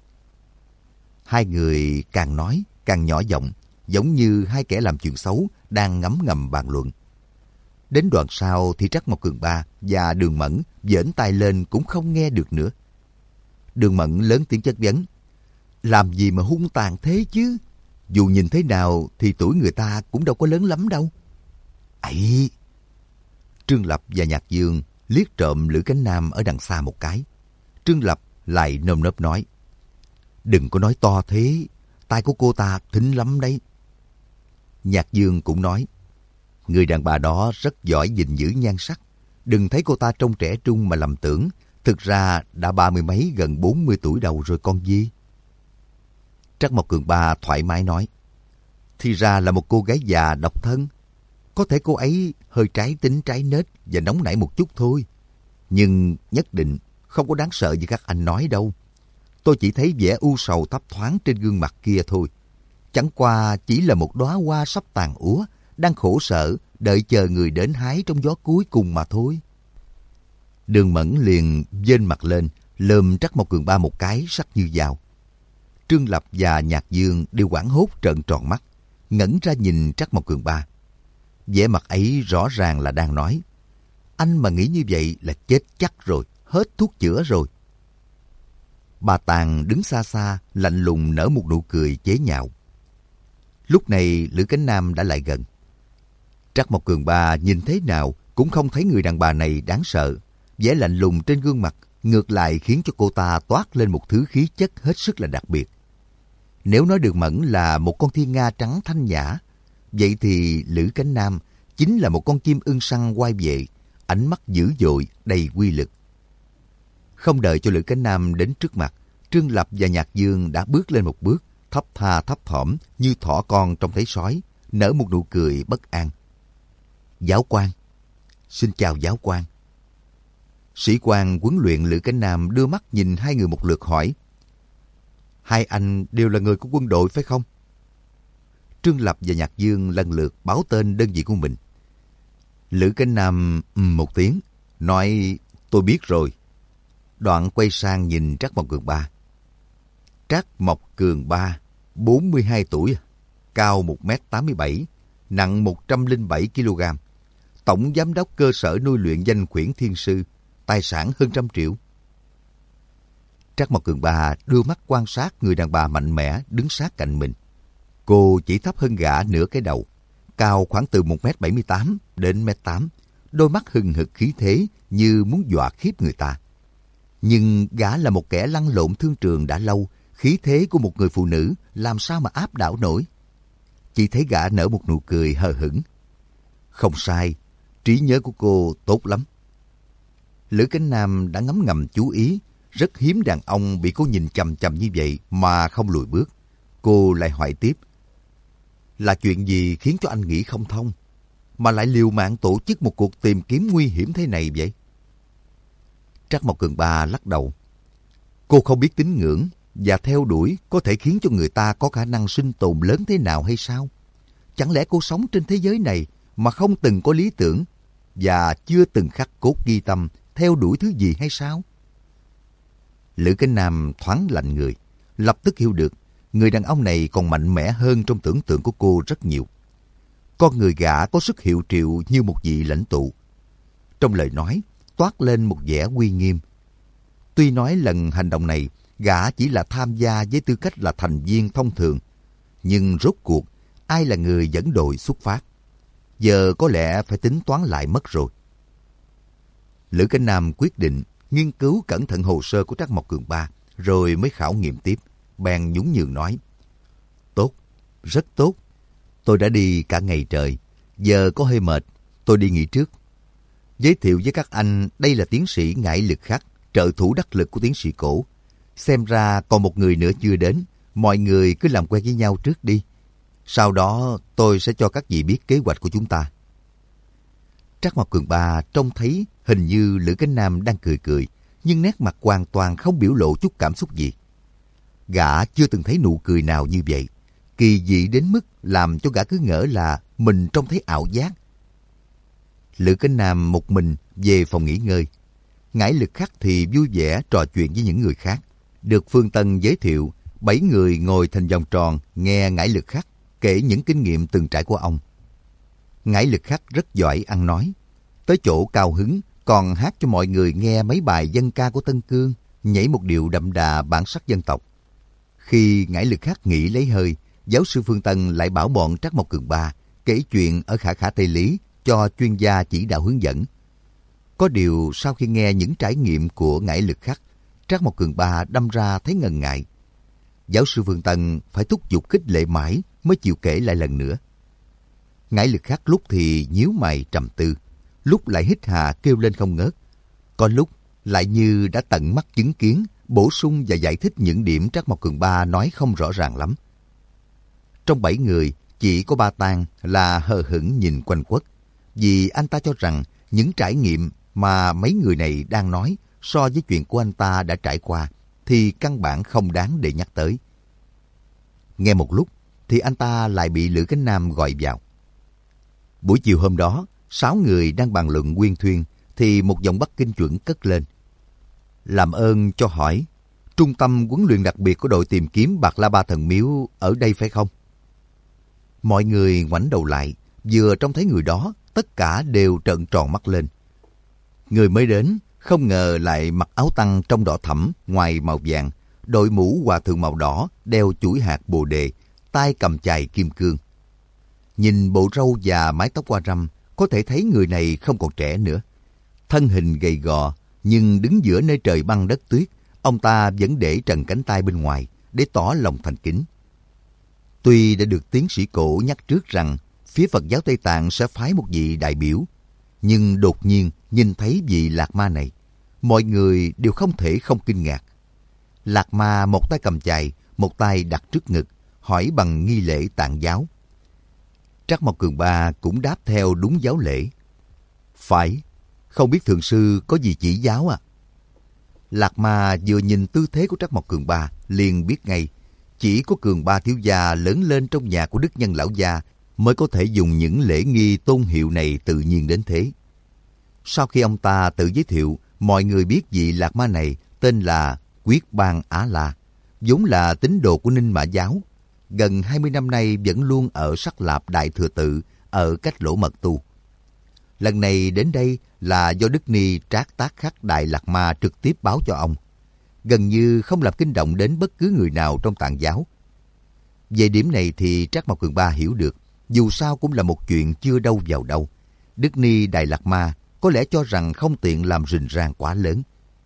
Hai người càng nói càng nhỏ giọng, giống như hai kẻ làm chuyện xấu đang ngấm ngầm bàn luận. Đến đoạn sau thì Trắc Mộc Cường Ba và Đường Mẫn giỡn tay lên cũng không nghe được nữa. Đường Mẫn lớn tiếng chất vấn: Làm gì mà hung tàn thế chứ? Dù nhìn thế nào thì tuổi người ta cũng đâu có lớn lắm đâu. Ấy! Trương Lập và Nhạc Dương liếc trộm Lữ Cánh Nam ở đằng xa một cái. Trương Lập lại nơm nớp nói: Đừng có nói to thế, tai của cô ta thính lắm đấy. Nhạc Dương cũng nói: Người đàn bà đó rất giỏi gìn giữ nhan sắc. Đừng thấy cô ta trông trẻ trung mà lầm tưởng, thực ra đã ba mươi mấy gần bốn mươi tuổi đầu rồi con gì. Trắc Mộc Cường Ba thoải mái nói: Thì ra là một cô gái già độc thân. Có thể cô ấy hơi trái tính trái nết và nóng nảy một chút thôi. Nhưng nhất định không có đáng sợ như các anh nói đâu. Tôi chỉ thấy vẻ u sầu thấp thoáng trên gương mặt kia thôi. Chẳng qua chỉ là một đóa hoa sắp tàn úa, đang khổ sở đợi chờ người đến hái trong gió cuối cùng mà thôi. Đường Mẫn liền vênh mặt lên, lườm Trắc Mộc Cường Ba một cái sắc như dao. Trương Lập và Nhạc Dương đều hoảng hốt trợn tròn mắt, ngẩng ra nhìn Trắc Mộc Cường Ba. Vẻ mặt ấy rõ ràng là đang nói: Anh mà nghĩ như vậy là chết chắc rồi, hết thuốc chữa rồi. Bà Tàng đứng xa xa, lạnh lùng nở một nụ cười chế nhạo. Lúc này Lữ Cánh Nam đã lại gần. Trắc Mộc Cường Ba nhìn thế nào cũng không thấy người đàn bà này đáng sợ. Vẻ lạnh lùng trên gương mặt ngược lại khiến cho cô ta toát lên một thứ khí chất hết sức là đặc biệt. Nếu nói Đường Mẫn là một con thiên nga trắng thanh nhã, vậy thì Lữ Cánh Nam chính là một con chim ưng săn oai vệ, ánh mắt dữ dội, đầy quy lực. Không đợi cho Lữ Cánh Nam đến trước mặt, Trương Lập và Nhạc Dương đã bước lên một bước, thấp tha thấp thỏm như thỏ con trông thấy sói, nở một nụ cười bất an. Giáo quan, xin chào giáo quan. Sĩ quan huấn luyện Lữ Cánh Nam đưa mắt nhìn hai người một lượt hỏi. Hai anh đều là người của quân đội phải không? Trương Lập và Nhạc Dương lần lượt báo tên đơn vị của mình. Lữ Cánh Nam ừm một tiếng, nói tôi biết rồi. Đoạn quay sang nhìn Trác Mộc Cường Ba. Trác Mộc Cường Ba, bốn mươi hai tuổi, cao một mét tám mươi bảy, nặng một trăm lẻ bảy ki lô gam, tổng giám đốc cơ sở nuôi luyện danh khuyển Thiên Sư, tài sản hơn trăm triệu. Trác Mộc Cường Ba đưa mắt quan sát người đàn bà mạnh mẽ đứng sát cạnh mình. Cô chỉ thấp hơn gã nửa cái đầu, cao khoảng từ một mét bảy mươi tám đến mét tám, đôi mắt hừng hực khí thế như muốn dọa khiếp người ta. Nhưng gã là một kẻ lăn lộn thương trường đã lâu, khí thế của một người phụ nữ làm sao mà áp đảo nổi. Chỉ thấy gã nở một nụ cười hờ hững. Không sai, trí nhớ của cô tốt lắm. Lữ Cánh Nam đã ngấm ngầm chú ý, rất hiếm đàn ông bị cô nhìn chằm chằm như vậy mà không lùi bước. Cô lại hỏi tiếp. Là chuyện gì khiến cho anh nghĩ không thông, mà lại liều mạng tổ chức một cuộc tìm kiếm nguy hiểm thế này vậy? Trác Mộc Cường Ba lắc đầu. Cô không biết tín ngưỡng và theo đuổi có thể khiến cho người ta có khả năng sinh tồn lớn thế nào hay sao? Chẳng lẽ cô sống trên thế giới này mà không từng có lý tưởng và chưa từng khắc cốt ghi tâm theo đuổi thứ gì hay sao? Lữ Cánh Nam thoáng lạnh người, lập tức hiểu được người đàn ông này còn mạnh mẽ hơn trong tưởng tượng của cô rất nhiều. Con người gã có sức hiệu triệu như một vị lãnh tụ. Trong lời nói toát lên một vẻ uy nghiêm. Tuy nói lần hành động này gã chỉ là tham gia với tư cách là thành viên thông thường, nhưng rốt cuộc ai là người dẫn đội xuất phát? Giờ có lẽ phải tính toán lại mất rồi. Lữ Cánh Nam quyết định nghiên cứu cẩn thận hồ sơ của Trác Mộc Cường Ba, rồi mới khảo nghiệm tiếp. Bèn nhún nhường nói. Tốt, rất tốt. Tôi đã đi cả ngày trời, giờ có hơi mệt, tôi đi nghỉ trước. Giới thiệu với các anh, đây là tiến sĩ Ngải Lực Khắc, trợ thủ đắc lực của tiến sĩ Cổ. Xem ra còn một người nữa chưa đến, mọi người cứ làm quen với nhau trước đi. Sau đó tôi sẽ cho các vị biết kế hoạch của chúng ta. Trác Mộc Cường Ba trông thấy hình như Lữ Cánh Nam đang cười cười, nhưng nét mặt hoàn toàn không biểu lộ chút cảm xúc gì. Gã chưa từng thấy nụ cười nào như vậy, kỳ dị đến mức làm cho gã cứ ngỡ là mình trông thấy ảo giác. Lữ Cánh Nam một mình về phòng nghỉ ngơi. Ngải Lực Khắc thì vui vẻ trò chuyện với những người khác. Được Phương Tân giới thiệu, bảy người ngồi thành vòng tròn nghe Ngải Lực Khắc kể những kinh nghiệm từng trải của ông. Ngải Lực Khắc rất giỏi ăn nói. Tới chỗ cao hứng còn hát cho mọi người nghe mấy bài dân ca của Tân Cương, nhảy một điệu đậm đà bản sắc dân tộc. Khi Ngải Lực Khắc nghỉ lấy hơi, giáo sư Phương Tân lại bảo bọn Trác Mộc Cường Ba kể chuyện ở Khả Khả Tây Lý cho chuyên gia chỉ đạo hướng dẫn. Có điều sau khi nghe những trải nghiệm của Ngải Lực Khắc, Trác Mộc Cường Ba đâm ra thấy ngần ngại. Giáo sư Phương Tân phải thúc giục khích lệ mãi mới chịu kể lại lần nữa. Ngải Lực Khắc lúc thì nhíu mày trầm tư, lúc lại hít hà kêu lên không ngớt. Có lúc lại như đã tận mắt chứng kiến, bổ sung và giải thích những điểm Trác Mộc Cường Ba nói không rõ ràng lắm. Trong bảy người, chỉ có Ba Tang là hờ hững nhìn quanh quất, vì anh ta cho rằng những trải nghiệm mà mấy người này đang nói so với chuyện của anh ta đã trải qua thì căn bản không đáng để nhắc tới. Nghe một lúc thì anh ta lại bị Lữ Cánh Nam gọi vào. Buổi chiều hôm đó, sáu người đang bàn luận uyên thuyên thì một giọng Bắc Kinh chuẩn cất lên. Làm ơn cho hỏi, trung tâm huấn luyện đặc biệt của đội tìm kiếm Bạc La Ba Thần Miếu ở đây phải không? Mọi người ngoảnh đầu lại, vừa trông thấy người đó, tất cả đều trợn tròn mắt lên. Người mới đến, không ngờ lại mặc áo tăng trong đỏ thẫm, ngoài màu vàng, đội mũ hòa thượng màu đỏ, đeo chuỗi hạt bồ đề, tay cầm chài kim cương. Nhìn bộ râu và mái tóc hoa râm, có thể thấy người này không còn trẻ nữa. Thân hình gầy gò, nhưng đứng giữa nơi trời băng đất tuyết, ông ta vẫn để trần cánh tay bên ngoài để tỏ lòng thành kính. Tuy đã được tiến sĩ Cổ nhắc trước rằng phía Phật giáo Tây Tạng sẽ phái một vị đại biểu, nhưng đột nhiên nhìn thấy vị Lạc Ma này, mọi người đều không thể không kinh ngạc. Lạc Ma một tay cầm chài, một tay đặt trước ngực, hỏi bằng nghi lễ tạng giáo. Trắc Mộc Cường Ba cũng đáp theo đúng giáo lễ. Phải, không biết thượng sư có gì chỉ giáo à? Lạc Ma vừa nhìn tư thế của Trắc Mộc Cường Ba liền biết ngay, chỉ có Cường Ba thiếu gia lớn lên trong nhà của đức nhân lão gia mới có thể dùng những lễ nghi tôn hiệu này tự nhiên đến thế. Sau khi ông ta tự giới thiệu, mọi người biết vị Lạc Ma này tên là Quyết Bang Á La, vốn là tín đồ của Ninh Mã giáo. Gần hai mươi năm nay vẫn luôn ở Sắc Lạp Đại Thừa Tự, ở cách Lỗ Mật tu. Lần này đến đây là do Đức Ni Trác Tác Khắc Đại Lạc Ma trực tiếp báo cho ông. Gần như không làm kinh động đến bất cứ người nào trong Tạng giáo. Về điểm này thì Trắc Mộc Cường Ba hiểu được, dù sao cũng là một chuyện chưa đâu vào đâu. Đức Ni Đại Lạc Ma có lẽ cho rằng không tiện làm rình rang quá lớn.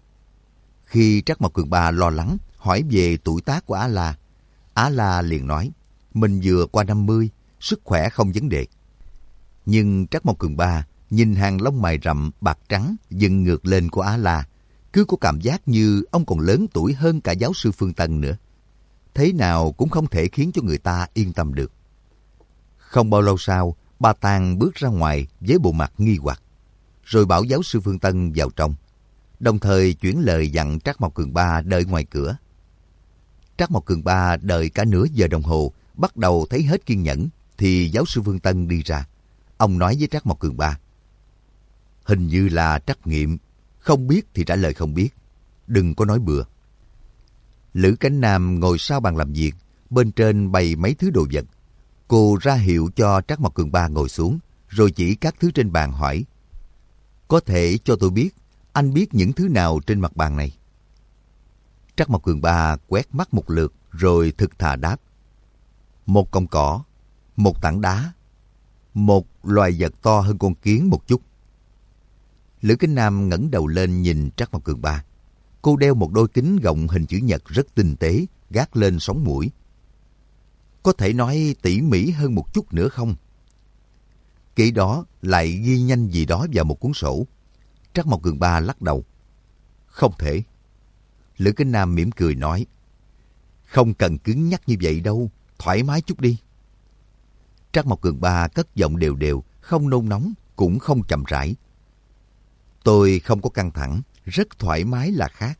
Khi Trắc Mộc Cường Ba lo lắng hỏi về tuổi tác của Á La, Á La liền nói mình vừa qua năm mươi, sức khỏe không vấn đề. Nhưng Trắc Mộc Cường Ba nhìn hàng lông mày rậm bạc trắng dựng ngược lên của Á La, cứ có cảm giác như ông còn lớn tuổi hơn cả giáo sư Phương Tân nữa. Thế nào cũng không thể khiến cho người ta yên tâm được. Không bao lâu sau, Ba Tàng bước ra ngoài với bộ mặt nghi hoặc, rồi bảo giáo sư Phương Tân vào trong, đồng thời chuyển lời dặn Trắc Mộc Cường Ba đợi ngoài cửa. Trắc Mộc Cường Ba đợi cả nửa giờ đồng hồ, bắt đầu thấy hết kiên nhẫn, thì giáo sư Phương Tân đi ra. Ông nói với Trắc Mộc Cường Ba, hình như là trắc nghiệm, không biết thì trả lời không biết, đừng có nói bừa. Lữ Cánh Nam ngồi sau bàn làm việc, bên trên bày mấy thứ đồ vật. Cô ra hiệu cho Trắc Mộc Cường Ba ngồi xuống, rồi chỉ các thứ trên bàn hỏi, có thể cho tôi biết, anh biết những thứ nào trên mặt bàn này? Trắc Mộc Cường Ba quét mắt một lượt, rồi thực thà đáp, một cọng cỏ, một tảng đá, một loài vật to hơn con kiến một chút. Lữ Kính Nam ngẩng đầu lên nhìn Trắc Mộc Cường Ba. Cô đeo một đôi kính gọng hình chữ nhật rất tinh tế, gác lên sống mũi. Có thể nói tỉ mỉ hơn một chút nữa không? Kỹ đó lại ghi nhanh gì đó vào một cuốn sổ. Trắc Mộc Cường Ba lắc đầu. Không thể. Lữ Kính Nam mỉm cười nói, không cần cứng nhắc như vậy đâu, thoải mái chút đi. Trắc Mộc Cường Ba cất giọng đều đều, không nôn nóng, cũng không chậm rãi. Tôi không có căng thẳng, rất thoải mái là khác.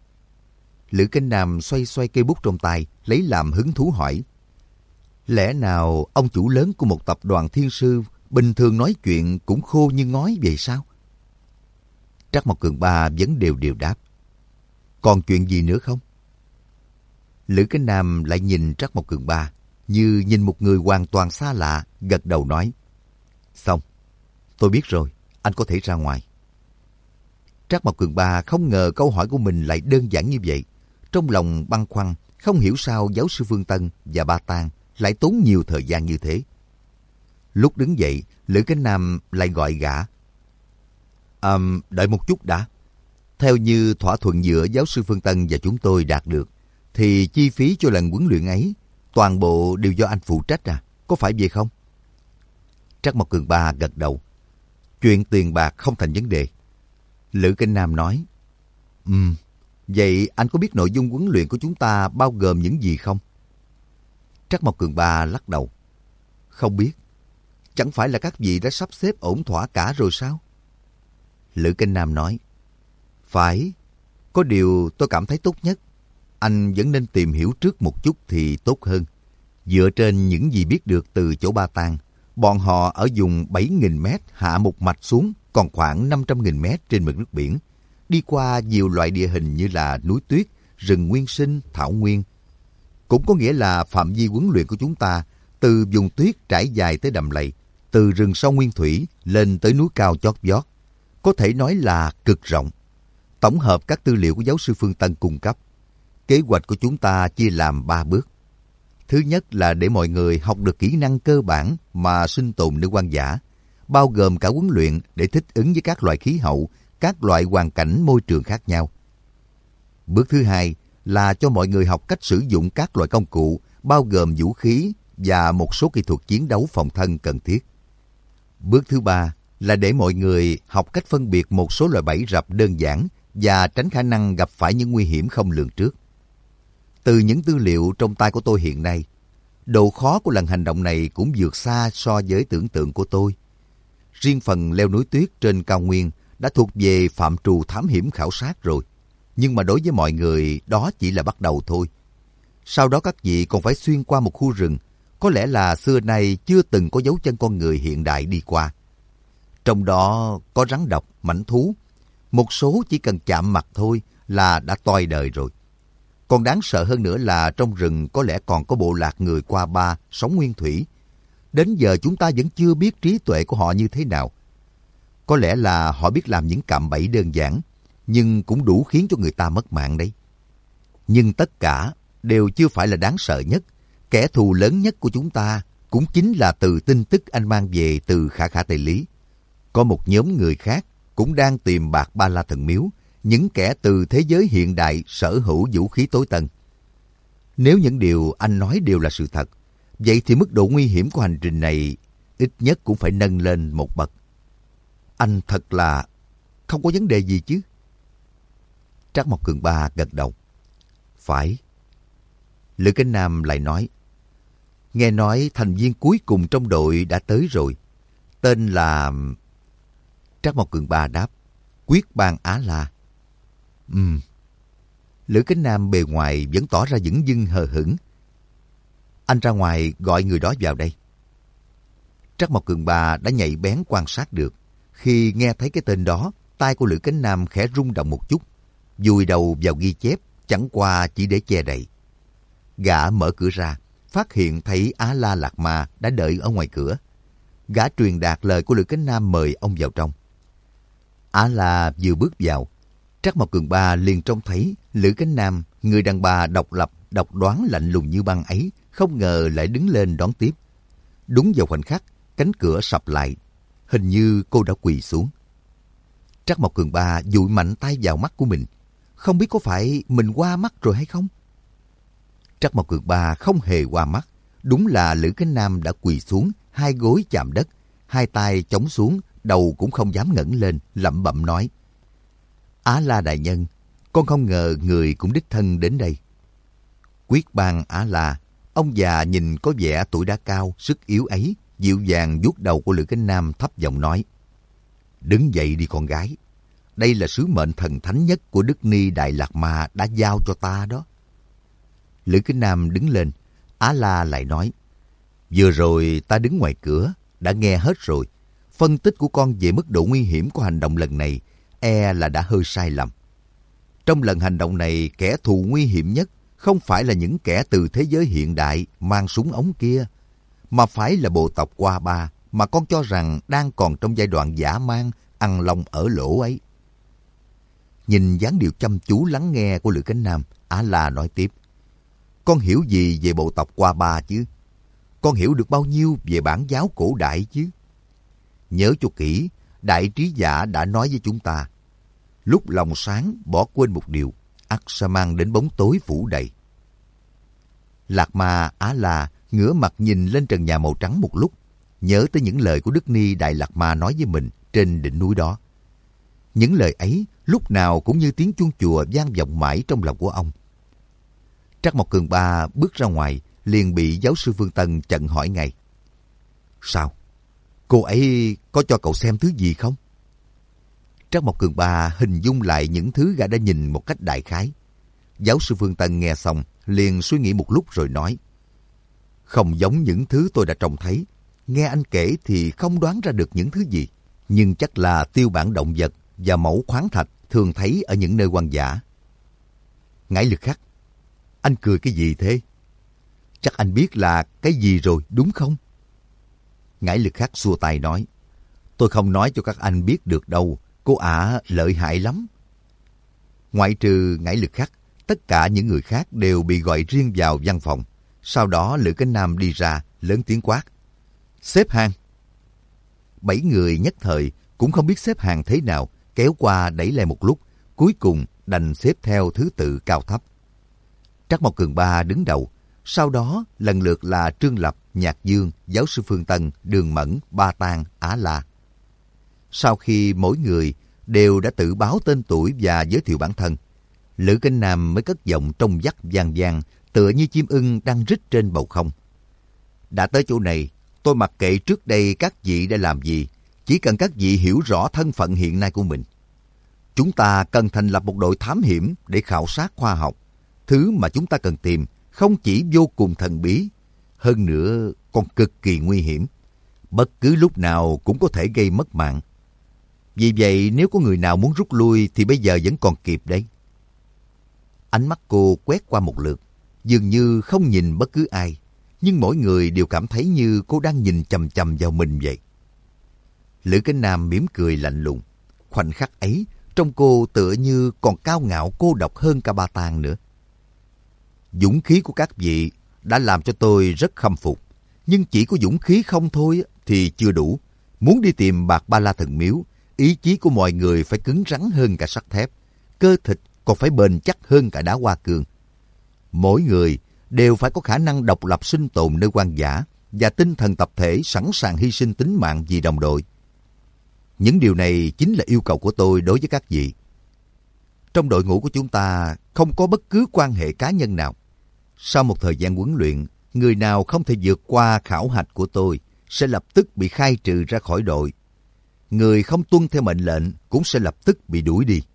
Lữ Kính Nam xoay xoay cây bút trong tay, lấy làm hứng thú hỏi, lẽ nào ông chủ lớn của một tập đoàn thiên sư bình thường nói chuyện cũng khô như ngói vậy sao? Trắc Mộc Cường Ba vẫn đều đều đáp, còn chuyện gì nữa không? Lữ Kính Nam lại nhìn Trắc Mộc Cường Ba như nhìn một người hoàn toàn xa lạ, gật đầu nói, xong, tôi biết rồi, anh có thể ra ngoài. Trắc Mộc Cường Ba không ngờ câu hỏi của mình lại đơn giản như vậy. Trong lòng băn khoăn, không hiểu sao giáo sư Phương Tân và Ba Tàng lại tốn nhiều thời gian như thế. Lúc đứng dậy, Lữ Kính Nam lại gọi gã. À, đợi một chút đã. Theo như thỏa thuận giữa giáo sư Phương Tân và chúng tôi đạt được, thì chi phí cho lần huấn luyện ấy, toàn bộ đều do anh phụ trách à? Có phải vậy không? Trắc Mộc Cường Ba gật đầu. Chuyện tiền bạc không thành vấn đề. Lữ Kính Nam nói, Ừm, vậy anh có biết nội dung huấn luyện của chúng ta bao gồm những gì không? Trắc Mộc Cường Ba lắc đầu. Không biết. Chẳng phải là các vị đã sắp xếp ổn thỏa cả rồi sao? Lữ Kính Nam nói, phải. Có điều tôi cảm thấy tốt nhất, anh vẫn nên tìm hiểu trước một chút thì tốt hơn. Dựa trên những gì biết được từ chỗ Ba Tàng, bọn họ ở vùng bảy nghìn mét hạ một mạch xuống còn khoảng năm trăm nghìn mét trên mực nước biển, đi qua nhiều loại địa hình như là núi tuyết, rừng nguyên sinh, thảo nguyên. Cũng có nghĩa là phạm vi huấn luyện của chúng ta từ vùng tuyết trải dài tới đầm lầy, từ rừng sâu nguyên thủy lên tới núi cao chót vót, có thể nói là cực rộng. Tổng hợp các tư liệu của giáo sư Phương Tân cung cấp, kế hoạch của chúng ta chia làm ba bước. Thứ nhất là để mọi người học được kỹ năng cơ bản mà sinh tồn nơi hoang dã, bao gồm cả huấn luyện để thích ứng với các loại khí hậu, các loại hoàn cảnh môi trường khác nhau. Bước thứ hai là cho mọi người học cách sử dụng các loại công cụ, bao gồm vũ khí và một số kỹ thuật chiến đấu phòng thân cần thiết. Bước thứ ba là để mọi người học cách phân biệt một số loại bẫy rập đơn giản và tránh khả năng gặp phải những nguy hiểm không lường trước. Từ những tư liệu trong tay của tôi hiện nay, Độ khó của lần hành động này cũng vượt xa so với tưởng tượng của tôi. Riêng phần leo núi tuyết trên cao nguyên đã thuộc về phạm trù thám hiểm khảo sát rồi. Nhưng mà đối với mọi người, đó chỉ là bắt đầu thôi. Sau đó các vị còn phải xuyên qua một khu rừng, có lẽ là xưa nay chưa từng có dấu chân con người hiện đại đi qua. Trong đó có rắn độc, mãnh thú. Một số chỉ cần chạm mặt thôi là đã toi đời rồi. Còn đáng sợ hơn nữa là trong rừng có lẽ còn có bộ lạc người qua ba sống nguyên thủy. Đến giờ chúng ta vẫn chưa biết trí tuệ của họ như thế nào. Có lẽ là họ biết làm những cạm bẫy đơn giản, nhưng cũng đủ khiến cho người ta mất mạng đấy. Nhưng tất cả đều chưa phải là đáng sợ nhất. Kẻ thù lớn nhất của chúng ta cũng chính là từ tin tức anh mang về từ Khả Khả Tây Lý. Có một nhóm người khác cũng đang tìm Bạc Ba La Thần Miếu, những kẻ từ thế giới hiện đại sở hữu vũ khí tối tân. Nếu những điều anh nói đều là sự thật, vậy thì mức độ nguy hiểm của hành trình này ít nhất cũng phải nâng lên một bậc. Anh thật là không có vấn đề gì chứ? Trác Mộc Cường Ba gật đầu. Phải. Lữ Cánh Nam lại nói, nghe nói thành viên cuối cùng trong đội đã tới rồi. Tên là... Trác Mộc Cường Ba đáp, Quyết Bang Á La. Ừm. Lữ Cánh Nam bề ngoài vẫn tỏ ra dửng dưng hờ hững. Anh ra ngoài gọi người đó vào đây. Trác Mộc Cường Ba đã nhạy bén quan sát được. Khi nghe thấy cái tên đó, tay của Lữ Cánh Nam khẽ rung động một chút, vùi đầu vào ghi chép, chẳng qua chỉ để che đậy. Gã mở cửa ra, phát hiện thấy Á La Lạc Ma đã đợi ở ngoài cửa. Gã truyền đạt lời của Lữ Cánh Nam mời ông vào trong. Á La vừa bước vào, Trác Mộc Cường Ba liền trông thấy Lữ Cánh Nam, người đàn bà độc lập, độc đoán lạnh lùng như băng ấy, không ngờ lại đứng lên đón tiếp. Đúng vào khoảnh khắc, cánh cửa sập lại, hình như cô đã quỳ xuống. Trác Mộc Cường Ba dụi mạnh tay vào mắt của mình, không biết có phải mình qua mắt rồi hay không? Trác Mộc Cường Ba không hề qua mắt, đúng là Lữ Cánh Nam đã quỳ xuống, hai gối chạm đất, hai tay chống xuống, đầu cũng không dám ngẩng lên, lẩm bẩm nói: Á La đại nhân, con không ngờ người cũng đích thân đến đây. Quyết Bang Á La, ông già nhìn có vẻ tuổi đã cao, sức yếu ấy, dịu dàng vuốt đầu của Lữ Cánh Nam, thấp giọng nói: Đứng dậy đi con gái, đây là sứ mệnh thần thánh nhất của Đức Ni Đại Lạc Ma đã giao cho ta đó. Lữ Cánh Nam đứng lên, Á La lại nói: Vừa rồi ta đứng ngoài cửa, đã nghe hết rồi. Phân tích của con về mức độ nguy hiểm của hành động lần này e là đã hơi sai lầm. Trong lần hành động này, kẻ thù nguy hiểm nhất không phải là những kẻ từ thế giới hiện đại mang súng ống kia, mà phải là bộ tộc Qua Ba mà con cho rằng đang còn trong giai đoạn dã man, ăn lông ở lỗ ấy. Nhìn dáng điệu chăm chú lắng nghe của Lữ Cánh Nam, Á La nói tiếp: Con hiểu gì về bộ tộc Qua Ba chứ? Con hiểu được bao nhiêu về bản giáo cổ đại chứ? Nhớ cho kỹ, đại trí giả đã nói với chúng ta, lúc lòng sáng bỏ quên một điều, ắt sẽ mang đến bóng tối phủ đầy. Lạc Ma Á La ngửa mặt nhìn lên trần nhà màu trắng một lúc, nhớ tới những lời của Đức Ni Đại Lạc Ma nói với mình trên đỉnh núi đó. Những lời ấy lúc nào cũng như tiếng chuông chùa vang vọng mãi trong lòng của ông. Trác Mộc Cường Ba bước ra ngoài, liền bị giáo sư Phương Tân chặn hỏi ngay: Sao? Cô ấy có cho cậu xem thứ gì không? Trác Mộc Cường Ba hình dung lại những thứ gã đã nhìn một cách đại khái. Giáo sư Phương Tân nghe xong, liền suy nghĩ một lúc rồi nói: Không giống những thứ tôi đã trông thấy. Nghe anh kể thì không đoán ra được những thứ gì, nhưng chắc là tiêu bản động vật và mẫu khoáng thạch thường thấy ở những nơi hoang dã. Ngải Lực Khắc, anh cười cái gì thế? Chắc anh biết là cái gì rồi đúng không? Ngải Lực Khắc xua tay nói: Tôi không nói cho các anh biết được đâu, cô ả lợi hại lắm. Ngoại trừ Ngải Lực Khắc, tất cả những người khác đều bị gọi riêng vào văn phòng. Sau đó Lữ Cánh Nam đi ra, lớn tiếng quát: Xếp hàng! Bảy người nhất thời cũng không biết xếp hàng thế nào, kéo qua đẩy lại một lúc, cuối cùng đành xếp theo thứ tự cao thấp. Trác Mộc Cường Ba đứng đầu, sau đó lần lượt là Trương Lập, Nhạc Dương, giáo sư Phương Tân, Đường Mẫn, Ba Tang, Á La. Sau khi mỗi người đều đã tự báo tên tuổi và giới thiệu bản thân, Lữ Cánh Nam mới cất giọng trong vắt vang vang, tựa như chim ưng đang rít trên bầu không. Đã tới chỗ này, tôi mặc kệ trước đây các vị đã làm gì, chỉ cần các vị hiểu rõ thân phận hiện nay của mình. Chúng ta cần thành lập một đội thám hiểm để khảo sát khoa học. Thứ mà chúng ta cần tìm không chỉ vô cùng thần bí, hơn nữa còn cực kỳ nguy hiểm. Bất cứ lúc nào cũng có thể gây mất mạng. Vì vậy nếu có người nào muốn rút lui thì bây giờ vẫn còn kịp đấy. Ánh mắt cô quét qua một lượt, dường như không nhìn bất cứ ai, nhưng mỗi người đều cảm thấy như cô đang nhìn chằm chằm vào mình vậy. Lữ Cánh Nam mỉm cười lạnh lùng. Khoảnh khắc ấy, trong cô tựa như còn cao ngạo cô độc hơn cả Ba Tàng nữa. Dũng khí của các vị đã làm cho tôi rất khâm phục. Nhưng chỉ có dũng khí không thôi thì chưa đủ. Muốn đi tìm Bạc Ba La Thần Miếu, ý chí của mọi người phải cứng rắn hơn cả sắt thép. Cơ thịt còn phải bền chắc hơn cả đá hoa cương. Mỗi người đều phải có khả năng độc lập sinh tồn nơi hoang dã và tinh thần tập thể sẵn sàng hy sinh tính mạng vì đồng đội. Những điều này chính là yêu cầu của tôi đối với các vị. Trong đội ngũ của chúng ta không có bất cứ quan hệ cá nhân nào. Sau một thời gian huấn luyện, người nào không thể vượt qua khảo hạch của tôi sẽ lập tức bị khai trừ ra khỏi đội. Người không tuân theo mệnh lệnh cũng sẽ lập tức bị đuổi đi.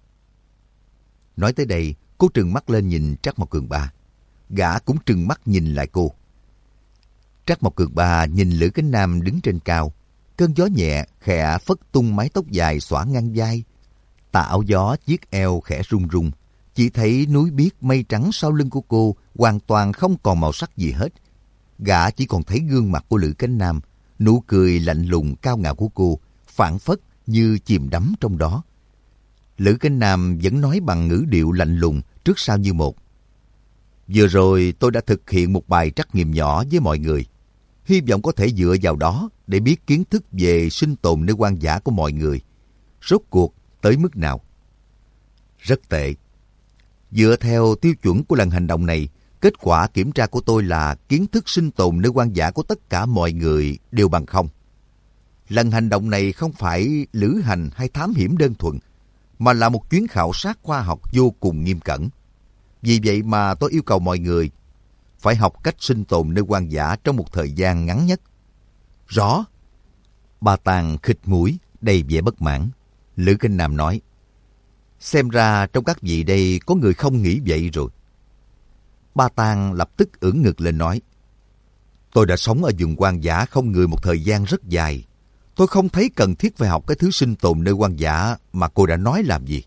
Nói tới đây, cô trừng mắt lên nhìn Trác Mộc Cường Ba. Gã cũng trừng mắt nhìn lại cô. Trác Mộc Cường Ba nhìn Lữ Cánh Nam đứng trên cao. Cơn gió nhẹ khẽ phất tung mái tóc dài xõa ngang vai. Tà áo gió chiếc eo khẽ rung rung. Chỉ thấy núi biếc mây trắng sau lưng của cô hoàn toàn không còn màu sắc gì hết. Gã chỉ còn thấy gương mặt của Lữ Cánh Nam, nụ cười lạnh lùng cao ngạo của cô, phảng phất như chìm đắm trong đó. Lữ Cánh Nam vẫn nói bằng ngữ điệu lạnh lùng trước sau như một. Vừa rồi tôi đã thực hiện một bài trắc nghiệm nhỏ với mọi người. Hy vọng có thể dựa vào đó để biết kiến thức về sinh tồn nơi hoang dã của mọi người. Rốt cuộc tới mức nào? Rất tệ. Dựa theo tiêu chuẩn của lần hành động này, kết quả kiểm tra của tôi là kiến thức sinh tồn nơi hoang dã của tất cả mọi người đều bằng không. Lần hành động này không phải lữ hành hay thám hiểm đơn thuần, mà là một chuyến khảo sát khoa học vô cùng nghiêm cẩn. Vì vậy mà tôi yêu cầu mọi người phải học cách sinh tồn nơi hoang dã trong một thời gian ngắn nhất. Rõ. Ba Tàng khịt mũi, đầy vẻ bất mãn. Lữ Cánh Nam nói, xem ra trong các vị đây có người không nghĩ vậy rồi. Ba Tàng lập tức ưỡn ngực lên nói, tôi đã sống ở vùng hoang dã không người một thời gian rất dài. Tôi không thấy cần thiết phải học cái thứ sinh tồn nơi hoang dã mà cô đã nói làm gì.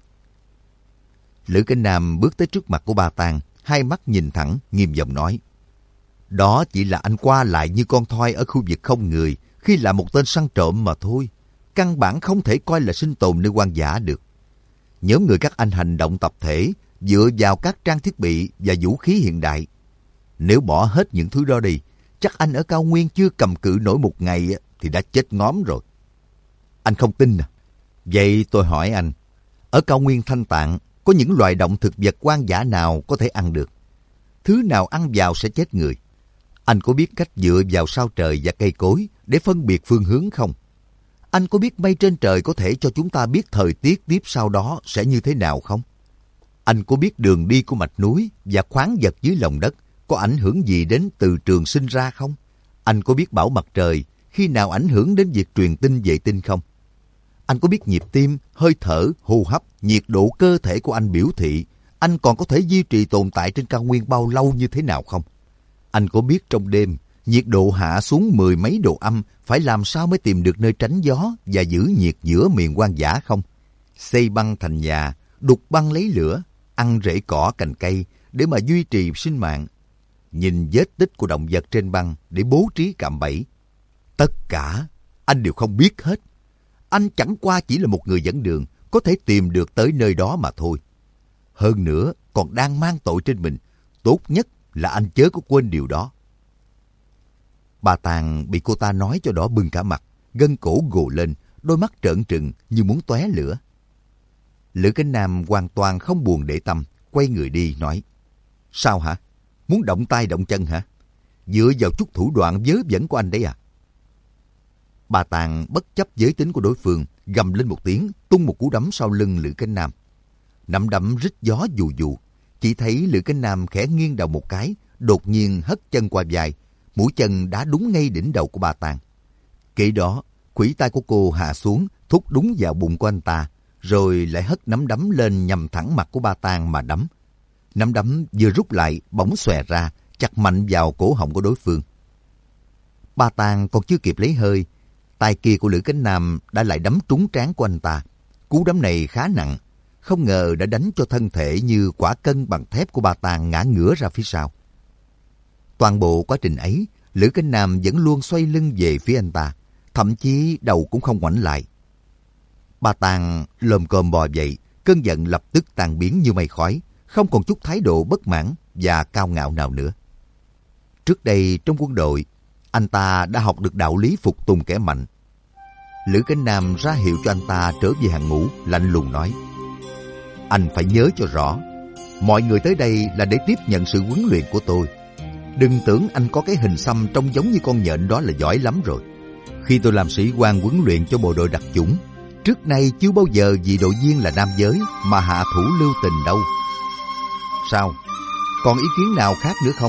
Lữ Cánh Nam bước tới trước mặt của Ba Tàng, hai mắt nhìn thẳng, nghiêm giọng nói, đó chỉ là anh qua lại như con thoi ở khu vực không người khi là một tên săn trộm mà thôi. Căn bản không thể coi là sinh tồn nơi hoang dã được. Nhóm người các anh hành động tập thể dựa vào các trang thiết bị và vũ khí hiện đại. Nếu bỏ hết những thứ đó đi, chắc anh ở cao nguyên chưa cầm cự nổi một ngày thì đã chết ngóm rồi. Anh không tin à? Vậy tôi hỏi anh, ở cao nguyên Thanh Tạng có những loài động thực vật hoang dã nào có thể ăn được? Thứ nào ăn vào sẽ chết người? Anh có biết cách dựa vào sao trời và cây cối để phân biệt phương hướng không? Anh có biết mây trên trời có thể cho chúng ta biết thời tiết tiếp sau đó sẽ như thế nào không? Anh có biết đường đi của mạch núi và khoáng vật dưới lòng đất có ảnh hưởng gì đến từ trường sinh ra không? Anh có biết bão mặt trời khi nào ảnh hưởng đến việc truyền tin vệ tinh không? Anh có biết nhịp tim, hơi thở, hô hấp, nhiệt độ cơ thể của anh biểu thị anh còn có thể duy trì tồn tại trên cao nguyên bao lâu như thế nào không? Anh có biết trong đêm, nhiệt độ hạ xuống mười mấy độ âm phải làm sao mới tìm được nơi tránh gió và giữ nhiệt giữa miền hoang dã không? Xây băng thành nhà, đục băng lấy lửa, ăn rễ cỏ cành cây để mà duy trì sinh mạng. Nhìn vết tích của động vật trên băng để bố trí cạm bẫy. Tất cả anh đều không biết hết. Anh chẳng qua chỉ là một người dẫn đường, có thể tìm được tới nơi đó mà thôi. Hơn nữa còn đang mang tội trên mình. Tốt nhất là anh chớ có quên điều đó. Bà Tàng bị cô ta nói cho đỏ bừng cả mặt, gân cổ gồ lên, đôi mắt trợn trừng như muốn tóe lửa. Lữ Cánh Nam hoàn toàn không buồn để tâm, quay người đi nói, sao hả? Muốn động tay động chân hả? Dựa vào chút thủ đoạn vớ vẩn của anh đấy à? Bà Tàng bất chấp giới tính của đối phương, gầm lên một tiếng, tung một cú đấm sau lưng Lữ Cánh Nam. Nắm đấm rít gió dù dù, chỉ thấy Lữ Cánh Nam khẽ nghiêng đầu một cái, đột nhiên hất chân qua vai, mũi chân đá đúng ngay đỉnh đầu của Ba Tàng. Kế đó, khuỷu tay của cô hạ xuống, thúc đúng vào bụng của anh ta, rồi lại hất nắm đấm lên nhằm thẳng mặt của Ba Tàng mà đấm. Nắm đấm vừa rút lại, bỗng xòe ra, chặt mạnh vào cổ họng của đối phương. Ba Tàng còn chưa kịp lấy hơi, tay kia của Lữ Cánh Nam đã lại đấm trúng trán của anh ta. Cú đấm này khá nặng, không ngờ đã đánh cho thân thể như quả cân bằng thép của Ba Tàng ngã ngửa ra phía sau. Toàn bộ quá trình ấy, Lữ Cánh Nam vẫn luôn xoay lưng về phía anh ta, thậm chí đầu cũng không ngoảnh lại. Ba Tàng lồm cồm bò dậy, cơn giận lập tức tan biến như mây khói, không còn chút thái độ bất mãn và cao ngạo nào nữa. Trước đây trong quân đội, anh ta đã học được đạo lý phục tùng kẻ mạnh. Lữ Cánh Nam ra hiệu cho anh ta trở về hàng ngũ, lạnh lùng nói: anh phải nhớ cho rõ, mọi người tới đây là để tiếp nhận sự huấn luyện của tôi. Đừng tưởng anh có cái hình xăm trông giống như con nhện đó là giỏi lắm rồi. Khi tôi làm sĩ quan huấn luyện cho bộ đội đặc chủng, trước nay chưa bao giờ vì đội viên là nam giới mà hạ thủ lưu tình đâu. Sao? Còn ý kiến nào khác nữa không?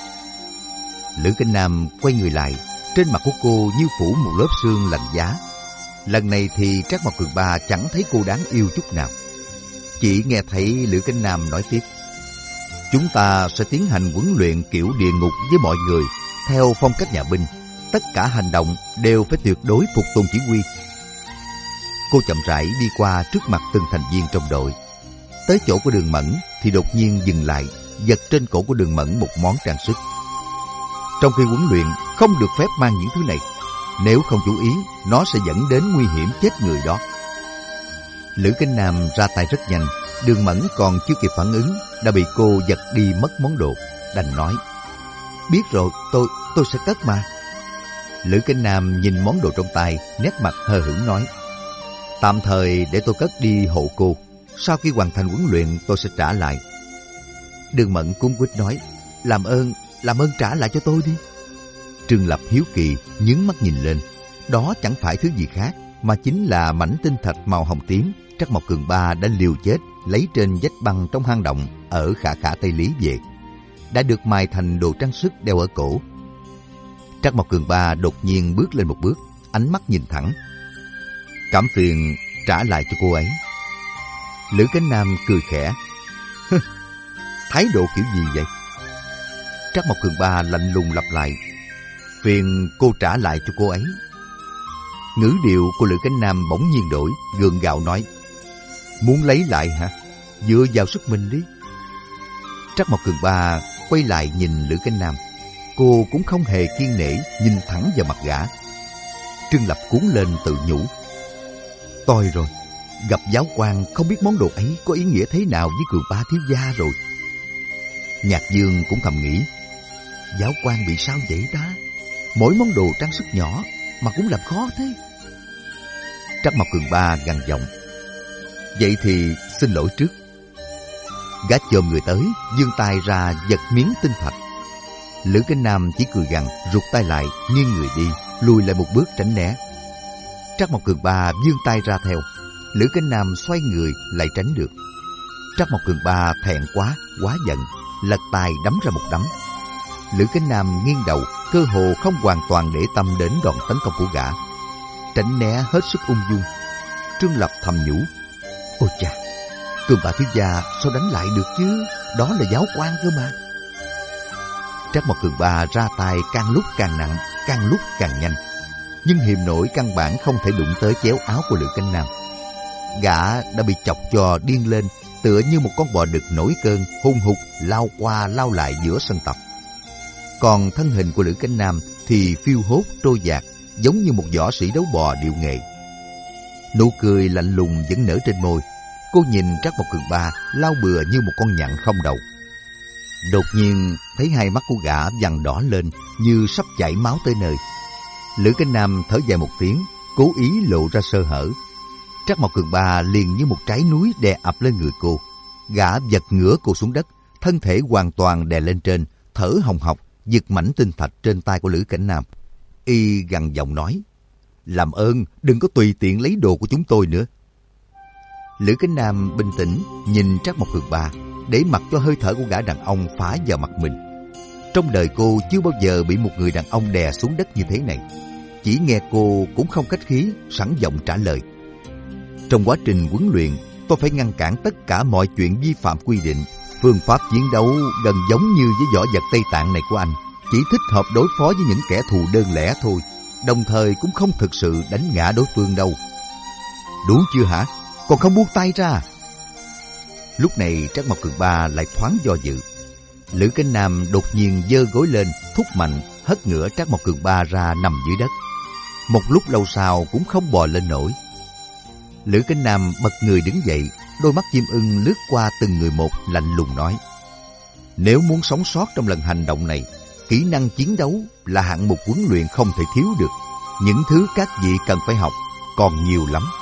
Lữ Cánh Nam quay người lại, trên mặt của cô như phủ một lớp sương lạnh giá. Lần này thì Trác Mộc Cường Ba chẳng thấy cô đáng yêu chút nào. Chỉ nghe thấy Lữ Cánh Nam nói tiếp: chúng ta sẽ tiến hành huấn luyện kiểu địa ngục với mọi người, theo phong cách nhà binh. Tất cả hành động đều phải tuyệt đối phục tùng chỉ huy. Cô chậm rãi đi qua trước mặt từng thành viên trong đội. Tới chỗ của Đường Mẫn thì đột nhiên dừng lại, giật trên cổ của Đường Mẫn một món trang sức. Trong khi huấn luyện không được phép mang những thứ này, nếu không chú ý nó sẽ dẫn đến nguy hiểm chết người đó. Lữ Cánh Nam ra tay rất nhanh, Đường Mẫn còn chưa kịp phản ứng đã bị cô giật đi mất món đồ, đành nói: biết rồi, tôi tôi sẽ cất mà. Lữ Cánh Nam nhìn món đồ trong tay, nét mặt hờ hững nói: tạm thời để tôi cất đi hộ cô, sau khi hoàn thành huấn luyện tôi sẽ trả lại. Đường Mẫn cuống quýt nói: làm ơn, làm ơn trả lại cho tôi đi. Trương Lập hiếu kỳ nhướng mắt nhìn lên, đó chẳng phải thứ gì khác mà chính là mảnh tinh thạch màu hồng tím Trác Mộc Cường Ba đã liều chết lấy trên vách băng trong hang động ở Khả Khả Tây Lý về, đã được mài thành đồ trang sức đeo ở cổ. Trác Mộc Cường Ba đột nhiên bước lên một bước, ánh mắt nhìn thẳng: cảm phiền trả lại cho cô ấy. Lữ Cánh Nam cười khẽ: thái độ kiểu gì vậy? Trác Mộc Cường Ba lạnh lùng lặp lại: phiền cô trả lại cho cô ấy. Ngữ điệu của Lữ Cánh Nam bỗng nhiên đổi, gượng gạo nói: muốn lấy lại hả? Dựa vào sức mình đi. Trác Mộc Cường Ba quay lại nhìn Lữ Cánh Nam, cô cũng không hề kiêng nể nhìn thẳng vào mặt gã. Trương Lập cuống lên tự nhủ: tôi rồi, gặp giáo quan không biết món đồ ấy có ý nghĩa thế nào với Cường Ba thiếu gia rồi. Nhạc Dương cũng thầm nghĩ: giáo quan bị sao vậy ta? Mỗi món đồ trang sức nhỏ mà cũng làm khó thế. Trác Mộc Cường Ba gằn giọng: vậy thì xin lỗi trước. Gã chồm người tới, giương tay ra giật miếng tinh thạch. Lữ Cánh Nam chỉ cười gằn, rụt tay lại, nghiêng người đi, lùi lại một bước tránh né. Trác Mộc Cường Ba giương tay ra theo, Lữ Cánh Nam xoay người lại tránh được. Trác Mộc Cường Ba thẹn quá, quá giận, lật tay đấm ra một đấm. Lữ Cánh Nam nghiêng đầu, cơ hồ không hoàn toàn để tâm đến đòn tấn công của gã, tránh né hết sức ung dung. Trương Lập thầm nhủ: ôi chà, Cường Ba thiếu gia sao đánh lại được chứ, đó là giáo quan cơ mà. Trác Mộc Cường Ba ra tay càng lúc càng nặng, càng lúc càng nhanh, nhưng hiềm nổi căn bản không thể đụng tới chéo áo của Lữ Cánh Nam. Gã đã bị chọc cho điên lên, tựa như một con bò đực nổi cơn, hung hục lao qua lao lại giữa sân tập. Còn thân hình của Lữ Cánh Nam thì phiêu hốt trôi dạt, giống như một võ sĩ đấu bò điệu nghệ. Nụ cười lạnh lùng vẫn nở trên môi. Cô nhìn Trác Mộc Cường Ba lao bừa như một con nhặng không đầu. Đột nhiên thấy hai mắt của gã vằn đỏ lên như sắp chảy máu tới nơi. Lữ Cánh Nam thở dài một tiếng, cố ý lộ ra sơ hở. Trác Mộc Cường Ba liền như một trái núi đè ập lên người cô. Gã giật ngửa cô xuống đất, thân thể hoàn toàn đè lên trên, thở hồng hộc, giật mảnh tinh thạch trên tay của Lữ Cánh Nam. Y gằn giọng nói: làm ơn đừng có tùy tiện lấy đồ của chúng tôi nữa. Lữ Cánh Nam bình tĩnh nhìn Trác Mộc Cường Ba, để mặc cho hơi thở của gã đàn ông phá vào mặt mình. Trong đời cô chưa bao giờ bị một người đàn ông đè xuống đất như thế này. Chỉ nghe cô cũng không khách khí, sẵn giọng trả lời. Trong quá trình huấn luyện, tôi phải ngăn cản tất cả mọi chuyện vi phạm quy định. Phương pháp chiến đấu gần giống như với võ vật Tây Tạng này của anh, chỉ thích hợp đối phó với những kẻ thù đơn lẻ thôi, đồng thời cũng không thực sự đánh ngã đối phương đâu. Đủ chưa hả? Còn không buông tay ra. Lúc này Trác Mộc Cường Ba lại thoáng do dự. Lữ Cánh Nam đột nhiên giơ gối lên, thúc mạnh, hất ngửa Trác Mộc Cường Ba ra nằm dưới đất. Một lúc lâu sau cũng không bò lên nổi. Lữ Cánh Nam bật người đứng dậy, đôi mắt chim ưng lướt qua từng người một, lạnh lùng nói: nếu muốn sống sót trong lần hành động này, kỹ năng chiến đấu là hạng mục huấn luyện không thể thiếu được. Những thứ các vị cần phải học còn nhiều lắm.